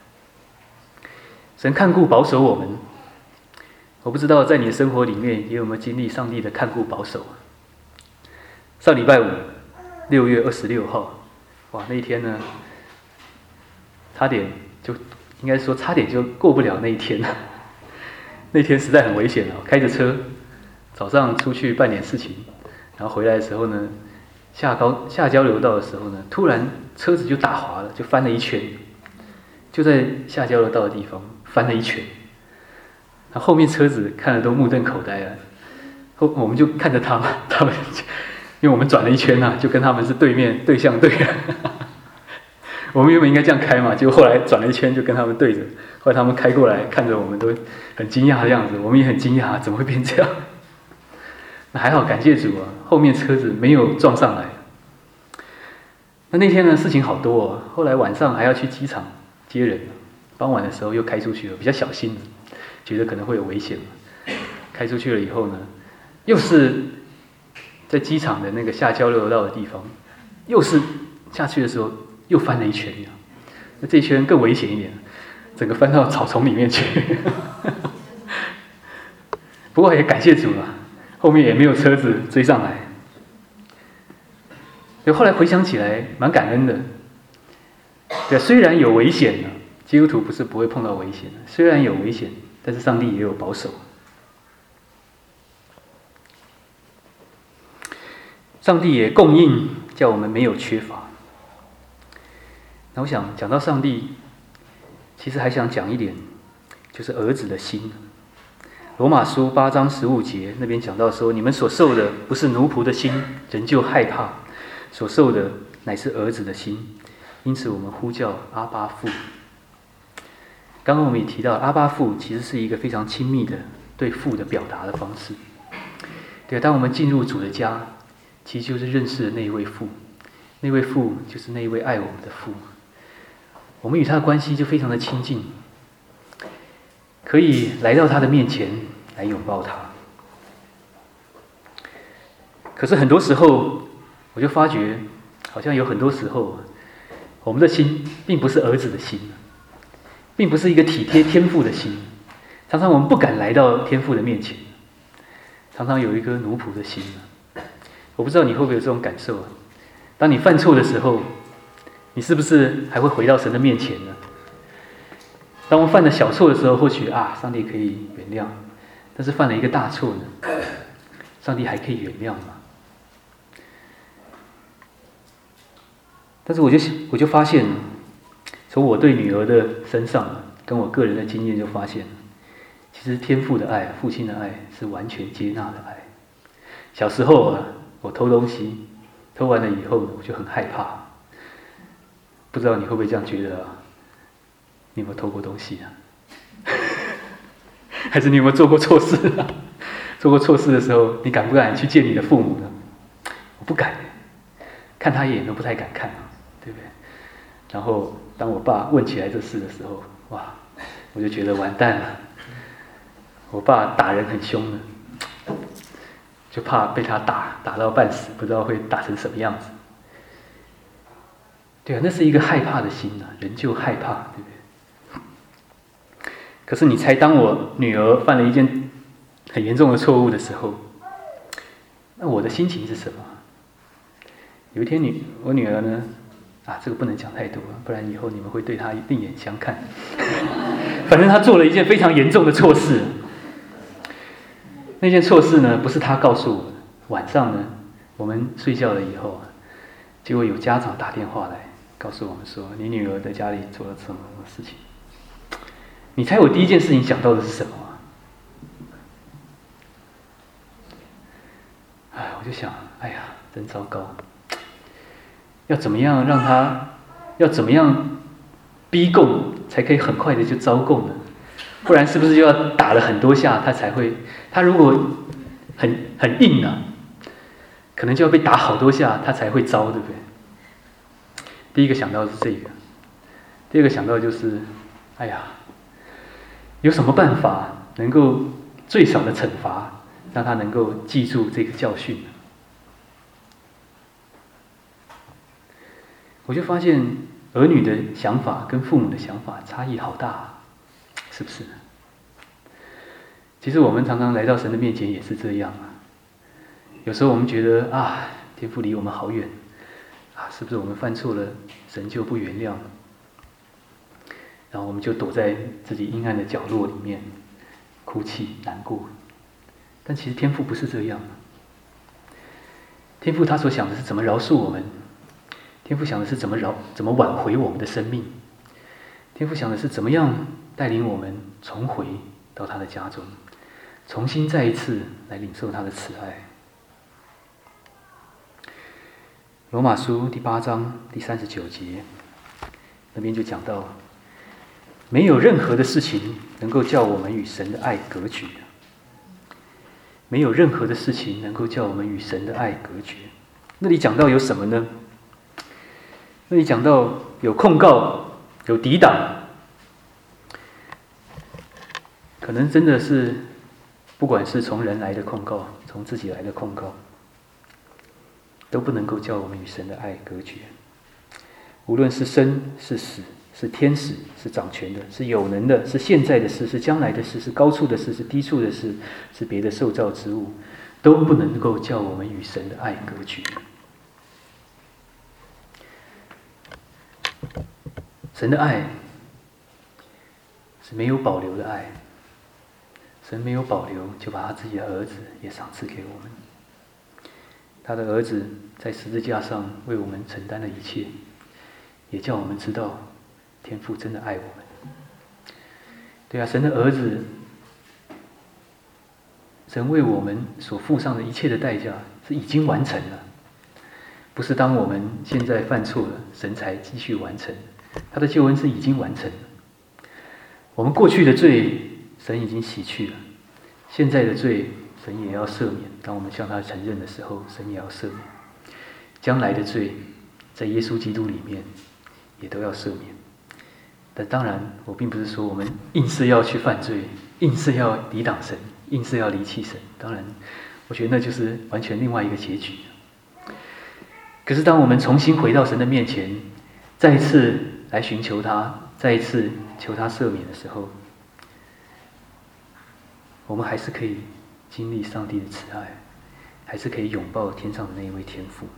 神看顾保守我们，我不知道在你的生活里面也有没有经历上帝的看顾保守。上礼拜五6月26号，哇，那一天呢，差点就过不了那一天了。那天实在很危险了，开着车，早上出去办点事情，然后回来的时候呢，下交流道的时候呢，突然车子就打滑了，就翻了一圈，就在下交流道的地方翻了一圈。然后后面车子看了都目瞪口呆了，我们就看着他们，因为我们转了一圈啊，就跟他们是对向对了。我们原本应该这样开嘛，结果后来转了一圈就跟他们对着，后来他们开过来看着我们都很惊讶的样子，我们也很惊讶，怎么会变这样？那还好，感谢主啊，后面车子没有撞上来。那天呢，事情好多哦，后来晚上还要去机场接人，傍晚的时候又开出去了，比较小心，觉得可能会有危险嘛。开出去了以后呢，又是在机场的那个下交流道的地方，又是下去的时候又翻了一圈，那这一圈更危险一点，整个翻到草丛里面去。不过也感谢主了，后面也没有车子追上来。对，后来回想起来蛮感恩的。对，虽然有危险呢，基督徒不是不会碰到危险的，虽然有危险，但是上帝也有保守。上帝也供应，叫我们没有缺乏。那我想讲到上帝，其实还想讲一点，就是儿子的心。罗马书8章15节那边讲到说，你们所受的不是奴仆的心，仍旧害怕，所受的乃是儿子的心，因此我们呼叫阿爸父。刚刚我们也提到，阿爸父其实是一个非常亲密的对父的表达的方式。对，当我们进入主的家，其实就是认识了那一位父，那位父就是那一位爱我们的父，我们与他的关系就非常的亲近，可以来到他的面前来拥抱他。可是很多时候，我就发觉，好像有很多时候，我们的心并不是儿子的心，并不是一个体贴天父的心。常常我们不敢来到天父的面前，常常有一颗奴仆的心。我不知道你会不会有这种感受啊？当你犯错的时候，你是不是还会回到神的面前呢？当我们犯了小错的时候，或许上帝可以原谅，但是犯了一个大错呢，上帝还可以原谅吗？但是我就发现，从我对女儿的身上，跟我个人的经验就发现，其实天父的爱，父亲的爱是完全接纳的爱。小时候我偷东西，偷完了以后我就很害怕。不知道你会不会这样觉得啊？你有没有偷过东西啊？还是你有没有做过错事啊？做过错事的时候，你敢不敢去见你的父母呢？我不敢，看他一眼都不太敢看，对不对？然后当我爸问起来这事的时候，哇，我就觉得完蛋了。我爸打人很凶的， 就怕被他打到半死，不知道会打成什么样子。对啊，那是一个害怕的心啊，人就害怕，对不对？可是你猜，当我女儿犯了一件很严重的错误的时候，那我的心情是什么？有一天我女儿呢，这个不能讲太多，不然以后你们会对她另眼相看。反正她做了一件非常严重的错事。那件错事呢，不是她告诉我的。晚上呢，我们睡觉了以后，结果有家长打电话来告诉我们说，你女儿在家里做了什么事情。你猜我第一件事情想到的是什么？我就想，哎呀，真糟糕！要怎么样让他，要怎么样逼供，才可以很快的就招供呢？不然是不是就要打了很多下，他才会？他如果很硬啊，可能就要被打好多下，他才会招，对不对？第一个想到的是这个，第二个想到就是，哎呀，有什么办法能够最少的惩罚，让他能够记住这个教训呢？我就发现儿女的想法跟父母的想法差异好大，是不是？其实我们常常来到神的面前也是这样啊。有时候我们觉得天父离我们好远是不是我们犯错了，神就不原谅？然后我们就躲在自己阴暗的角落里面哭泣难过。但其实天父不是这样，天父他所想的是怎么饶恕我们，天父想的是怎么挽回我们的生命，天父想的是怎么样带领我们重回到他的家中，重新再一次来领受他的慈爱。罗马书第8章第39节，那边就讲到，没有任何的事情能够叫我们与神的爱隔绝，没有任何的事情能够叫我们与神的爱隔绝。那里讲到有什么呢？那里讲到有控告，有抵挡，可能真的是不管是从人来的控告，从自己来的控告，都不能够叫我们与神的爱隔绝。无论是生是死，是天使，是掌权的，是有能的，是现在的事，是将来的事，是高处的事，是低处的事，是别的受造之物，都不能够叫我们与神的爱隔绝。神的爱是没有保留的爱，神没有保留，就把他自己的儿子也赏赐给我们。他的儿子在十字架上为我们承担了一切，也叫我们知道天父真的爱我们。对啊，神的儿子，神为我们所付上的一切的代价是已经完成了，不是当我们现在犯错了，神才继续完成。他的救恩是已经完成了。我们过去的罪，神已经洗去了；现在的罪，神也要赦免。当我们向他承认的时候，神也要赦免。将来的罪，在耶稣基督里面，也都要赦免。但当然，我并不是说我们硬是要去犯罪，硬是要抵挡神，硬是要离弃神。当然，我觉得那就是完全另外一个结局。可是，当我们重新回到神的面前，再一次来寻求他，再一次求他赦免的时候，我们还是可以经历上帝的慈爱，还是可以拥抱天上的那一位天父。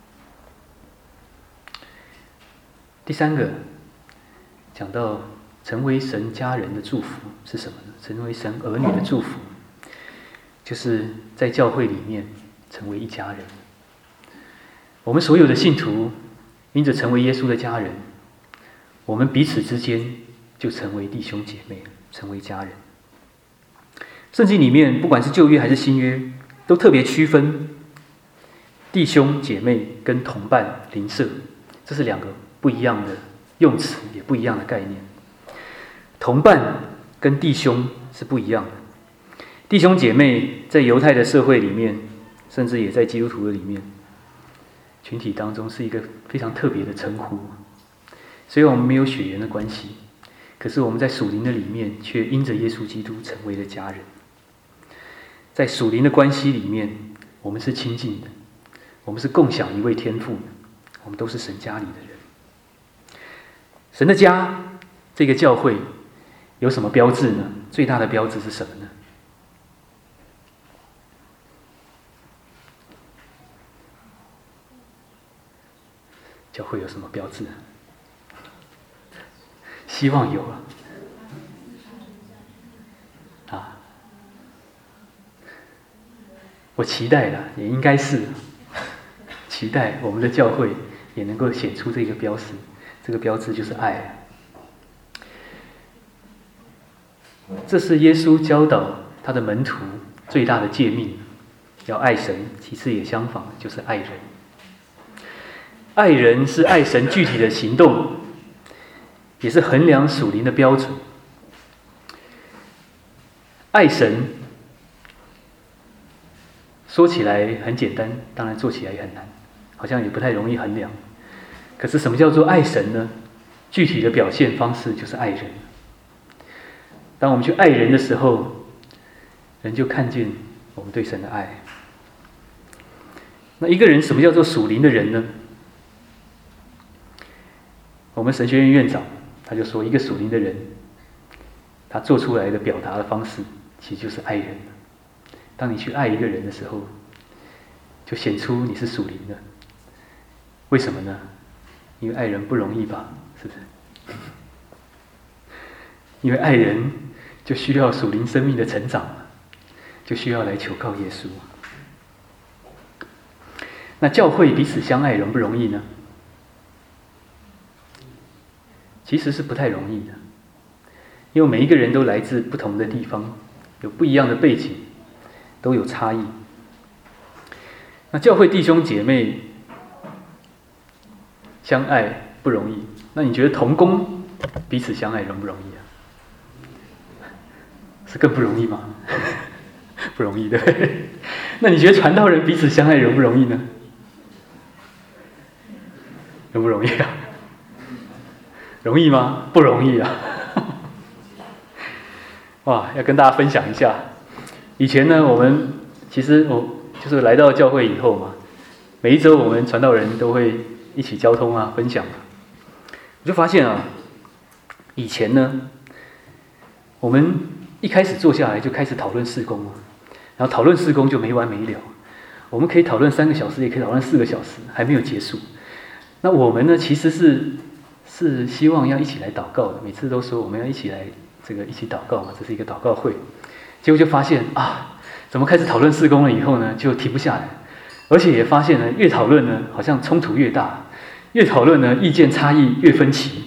第三个讲到成为神家人的祝福是什么呢？成为神儿女的祝福，就是在教会里面成为一家人。我们所有的信徒因着成为耶稣的家人，我们彼此之间就成为弟兄姐妹，成为家人。圣经里面不管是旧约还是新约，都特别区分弟兄姐妹跟同伴邻舍，这是两个不一样的用词，也不一样的概念。同伴跟弟兄是不一样的。弟兄姐妹在犹太的社会里面，甚至也在基督徒的里面群体当中，是一个非常特别的称呼。虽然我们没有血缘的关系，可是我们在属灵的里面却因着耶稣基督成为了家人。在属灵的关系里面， 我们是亲近的，我们是共享一位天父的，我们都是神家里的人。神的家，这个教会有什么标志呢？最大的标志是什么呢？教会有什么标志？希望有啊！我期待了，也应该是期待我们的教会也能够显出这个标识。这个标志就是爱。这是耶稣教导他的门徒最大的诫命，要爱神，其次也相仿，就是爱人。爱人是爱神具体的行动，也是衡量属灵的标准。爱神说起来很简单，当然做起来也很难，好像也不太容易衡量。可是什么叫做爱神呢？具体的表现方式就是爱人。当我们去爱人的时候，人就看见我们对神的爱。那一个人什么叫做属灵的人呢？我们神学院院长他就说，一个属灵的人，他做出来的表达的方式，其实就是爱人。当你去爱一个人的时候，就显出你是属灵的。为什么呢？因为爱人不容易吧，是不是？因为爱人就需要属灵生命的成长，就需要来求告耶稣。那教会彼此相爱容不容易呢？其实是不太容易的，因为每一个人都来自不同的地方，有不一样的背景，都有差异。那教会弟兄姐妹相爱不容易，那你觉得同工彼此相爱容不容易啊？是更不容易吗？不容易的。那你觉得传道人彼此相爱容不容易呢？容不容易啊？容易吗？不容易啊！哇，要跟大家分享一下。以前呢，我就是来到教会以后嘛，每一周我们传道人都会一起交通啊，分享。我就发现啊，以前呢，我们一开始坐下来就开始讨论事工，然后讨论事工就没完没了。我们可以讨论3个小时，也可以讨论4个小时，还没有结束。那我们呢，其实是希望要一起来祷告的，每次都说我们要一起来一起祷告嘛，这是一个祷告会。结果就发现啊，怎么开始讨论事工了以后呢，就停不下来，而且也发现呢，越讨论呢，好像冲突越大，越讨论呢，意见差异越分歧。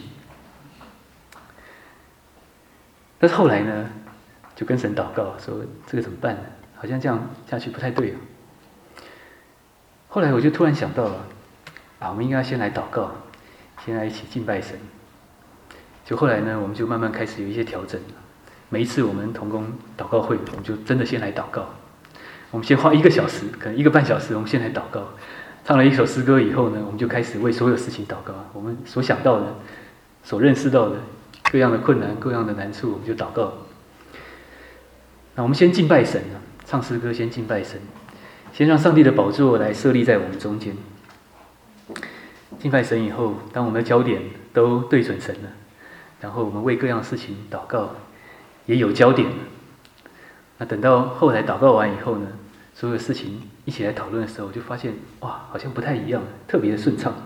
但是后来呢，就跟神祷告说这个怎么办呢？好像这样下去不太对啊。后来我就突然想到了，我们应该先来祷告，先来一起敬拜神。就后来呢，我们就慢慢开始有一些调整。每一次我们同工祷告会，我们就真的先来祷告。我们先花1个小时，可能1个半小时，我们先来祷告。唱了一首诗歌以后呢，我们就开始为所有事情祷告。我们所想到的、所认识到的各样的困难、各样的难处，我们就祷告。那我们先敬拜神啊，唱诗歌先敬拜神，先让上帝的宝座来设立在我们中间。敬拜神以后，当我们的焦点都对准神了，然后我们为各样事情祷告，也有焦点了。那等到后来祷告完以后呢，所有事情一起来讨论的时候，就发现哇，好像不太一样，特别的顺畅。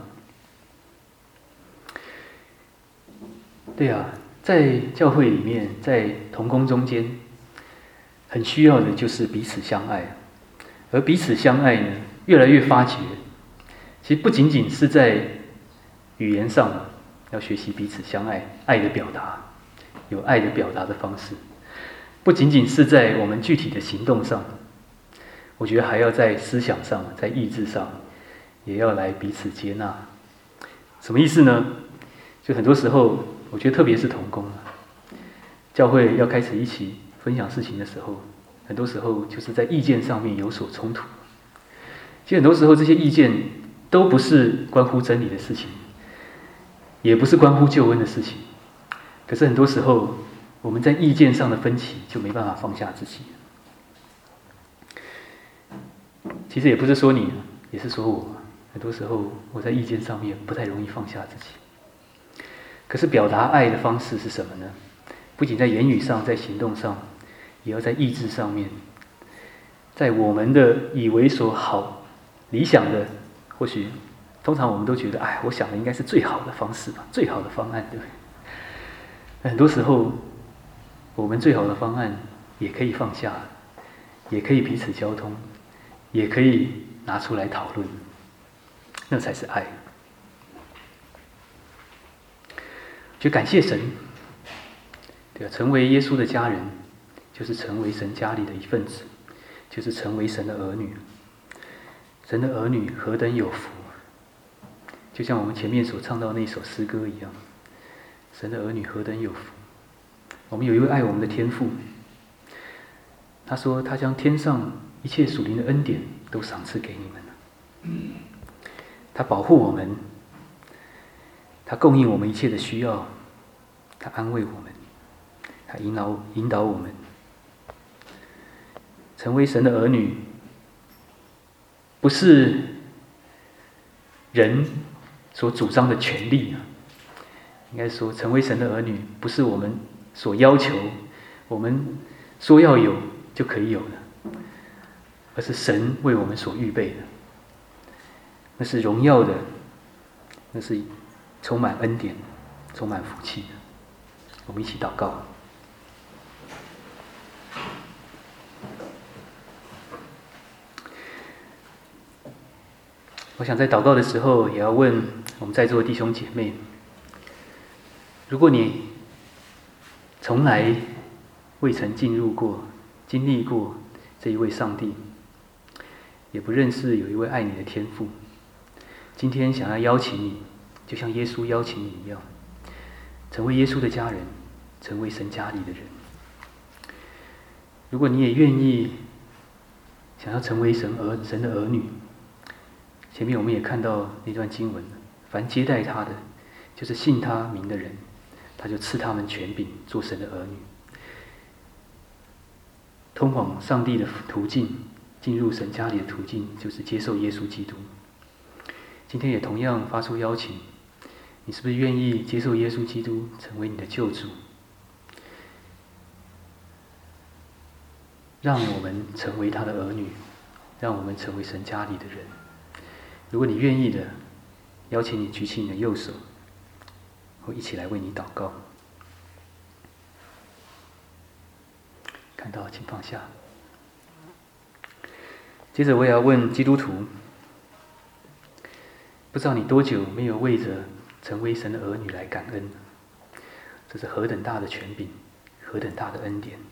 对啊，在教会里面，在同工中间，很需要的就是彼此相爱。而彼此相爱呢，越来越发觉，其实不仅仅是在语言上要学习彼此相爱，爱的表达，有爱的表达的方式，不仅仅是在我们具体的行动上，我觉得还要在思想上，在意志上，也要来彼此接纳。什么意思呢？就很多时候，我觉得特别是同工教会要开始一起分享事情的时候，很多时候就是在意见上面有所冲突。其实很多时候这些意见都不是关乎真理的事情，也不是关乎救恩的事情。可是很多时候我们在意见上的分歧就没办法放下自己。 其实也不是说你，也是说我。很多时候我在意见上面不太容易放下自己。可是表达爱的方式是什么呢？不仅在言语上，在行动上，也要在意志上面，在我们的以为所好、理想的，或许通常我们都觉得，我想的应该是最好的方式吧，最好的方案，对不对？很多时候，我们最好的方案也可以放下，也可以彼此交通，也可以拿出来讨论，那才是爱。就感谢神，对啊，成为耶稣的家人，就是成为神家里的一份子，就是成为神的儿女。神的儿女何等有福！就像我们前面所唱到那首诗歌一样，神的儿女何等有福！我们有一位爱我们的天父，他说他将天上一切属灵的恩典都赏赐给你们了。他保护我们，他供应我们一切的需要，他安慰我们，他引导我们。成为神的儿女，不是人所主张的权利啊。应该说，成为神的儿女，不是我们所要求，我们说要有就可以有的，而是神为我们所预备的。那是荣耀的，那是充满恩典、充满福气的。我们一起祷告。我想在祷告的时候，也要问我们在座的弟兄姐妹：如果你从来未曾进入过、经历过这一位上帝，也不认识有一位爱你的天父，今天想要邀请你，就像耶稣邀请你一样，成为耶稣的家人，成为神家里的人。如果你也愿意想要成为神的儿女，前面我们也看到那段经文，凡接待他的，就是信他名的人，他就赐他们权柄，做神的儿女。通往上帝的途径，进入神家里的途径，就是接受耶稣基督。今天也同样发出邀请，你是不是愿意接受耶稣基督成为你的救主？让我们成为他的儿女，让我们成为神家里的人。如果你愿意的，邀请你举起你的右手，我一起来为你祷告。看到请放下。接着我也要问基督徒，不知道你多久没有为着成为神的儿女来感恩？这是何等大的权柄，何等大的恩典！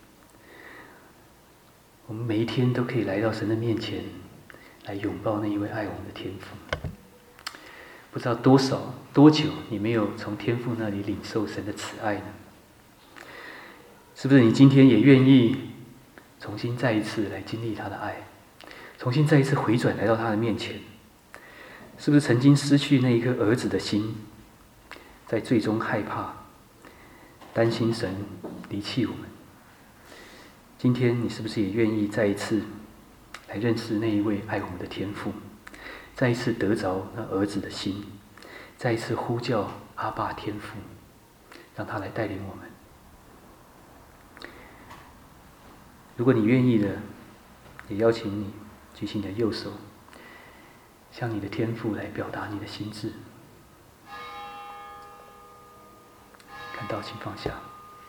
我们每一天都可以来到神的面前，来拥抱那一位爱我们的天父。不知道多久你没有从天父那里领受神的慈爱呢？是不是你今天也愿意重新再一次来经历他的爱，重新再一次回转来到他的面前？是不是曾经失去那一颗儿子的心，在最终害怕、担心神离弃我们？今天你是不是也愿意再一次来认识那一位爱我们的天父，再一次得着那儿子的心，再一次呼叫阿爸天父，让他来带领我们？如果你愿意的，也邀请你举起你的右手，向你的天父来表达你的心志。看到请放下。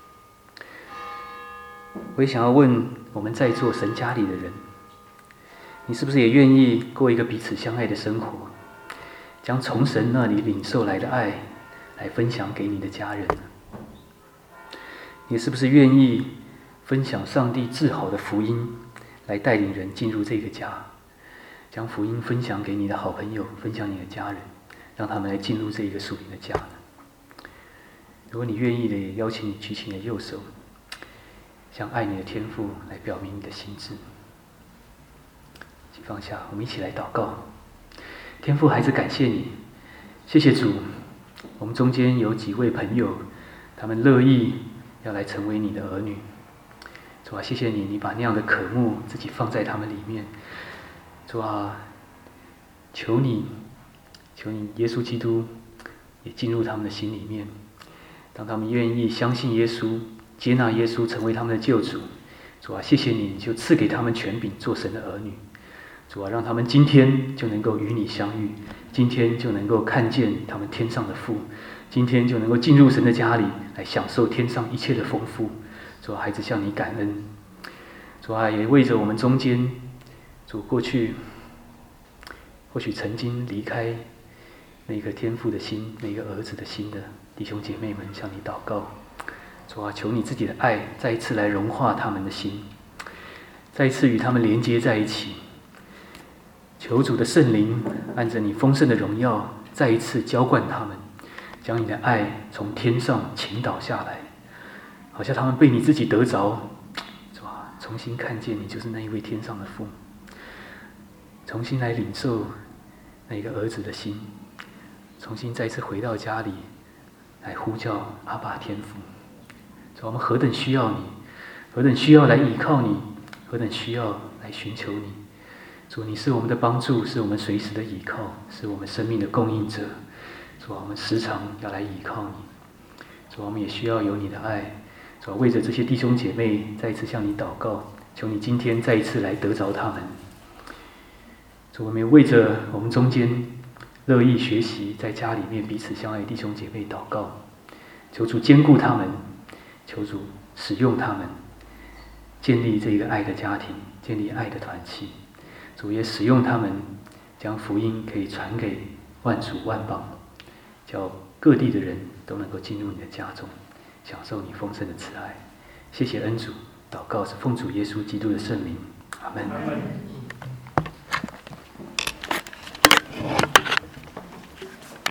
我也想要问我们在座神家里的人，你是不是也愿意过一个彼此相爱的生活，将从神那里领受来的爱来分享给你的家人？你是不是愿意分享上帝至好的福音，来带领人进入这个家，将福音分享给你的好朋友，分享你的家人，让他们来进入这一个属灵的家呢？如果你愿意的，也邀请你举起你的右手，向爱你的天父来表明你的心志。请放下，我们一起来祷告。天父，孩子感谢你，谢谢主，我们中间有几位朋友，他们乐意要来成为你的儿女。主啊，谢谢你，你把那样的渴慕自己放在他们里面。 主啊，求你，耶稣基督也进入他们的心里面。当他们愿意相信耶稣，接纳耶稣成为他们的救主，主啊，谢谢你，就赐给他们权柄做神的儿女。主啊，让他们今天就能够与你相遇，今天就能够看见他们天上的父，今天就能够进入神的家里，来享受天上一切的丰富。主啊，孩子向你感恩。主啊，也为着我们中间，主过去或许曾经离开那个天父的心，那个儿子的心的弟兄姐妹们，向你祷告。主啊，求你自己的爱再一次来融化他们的心，再一次与他们连接在一起。求主的圣灵按着你丰盛的荣耀，再一次浇灌他们，将你的爱从天上倾倒下来，好像他们被你自己得着，主啊，重新看见你就是那一位天上的父，重新来领受那个儿子的心，重新再一次回到家里，来呼叫阿爸天父。主啊，我们何等需要你，何等需要来依靠你，何等需要来寻求你。主，你是我们的帮助，是我们随时的依靠，是我们生命的供应者。主啊，我们时常要来依靠你。主啊，我们也需要有你的爱。主啊，为着这些弟兄姐妹，再一次向你祷告，求你今天再一次来得着他们。主，我们也为着我们中间乐意学习在家里面彼此相爱的弟兄姐妹祷告，求主坚固他们，求主使用他们，建立这个爱的家庭，建立爱的团契。主也使用他们，将福音可以传给万族万邦，叫各地的人都能够进入你的家中，享受你丰盛的慈爱。谢谢恩主，祷告是奉主耶稣基督的圣名，阿们。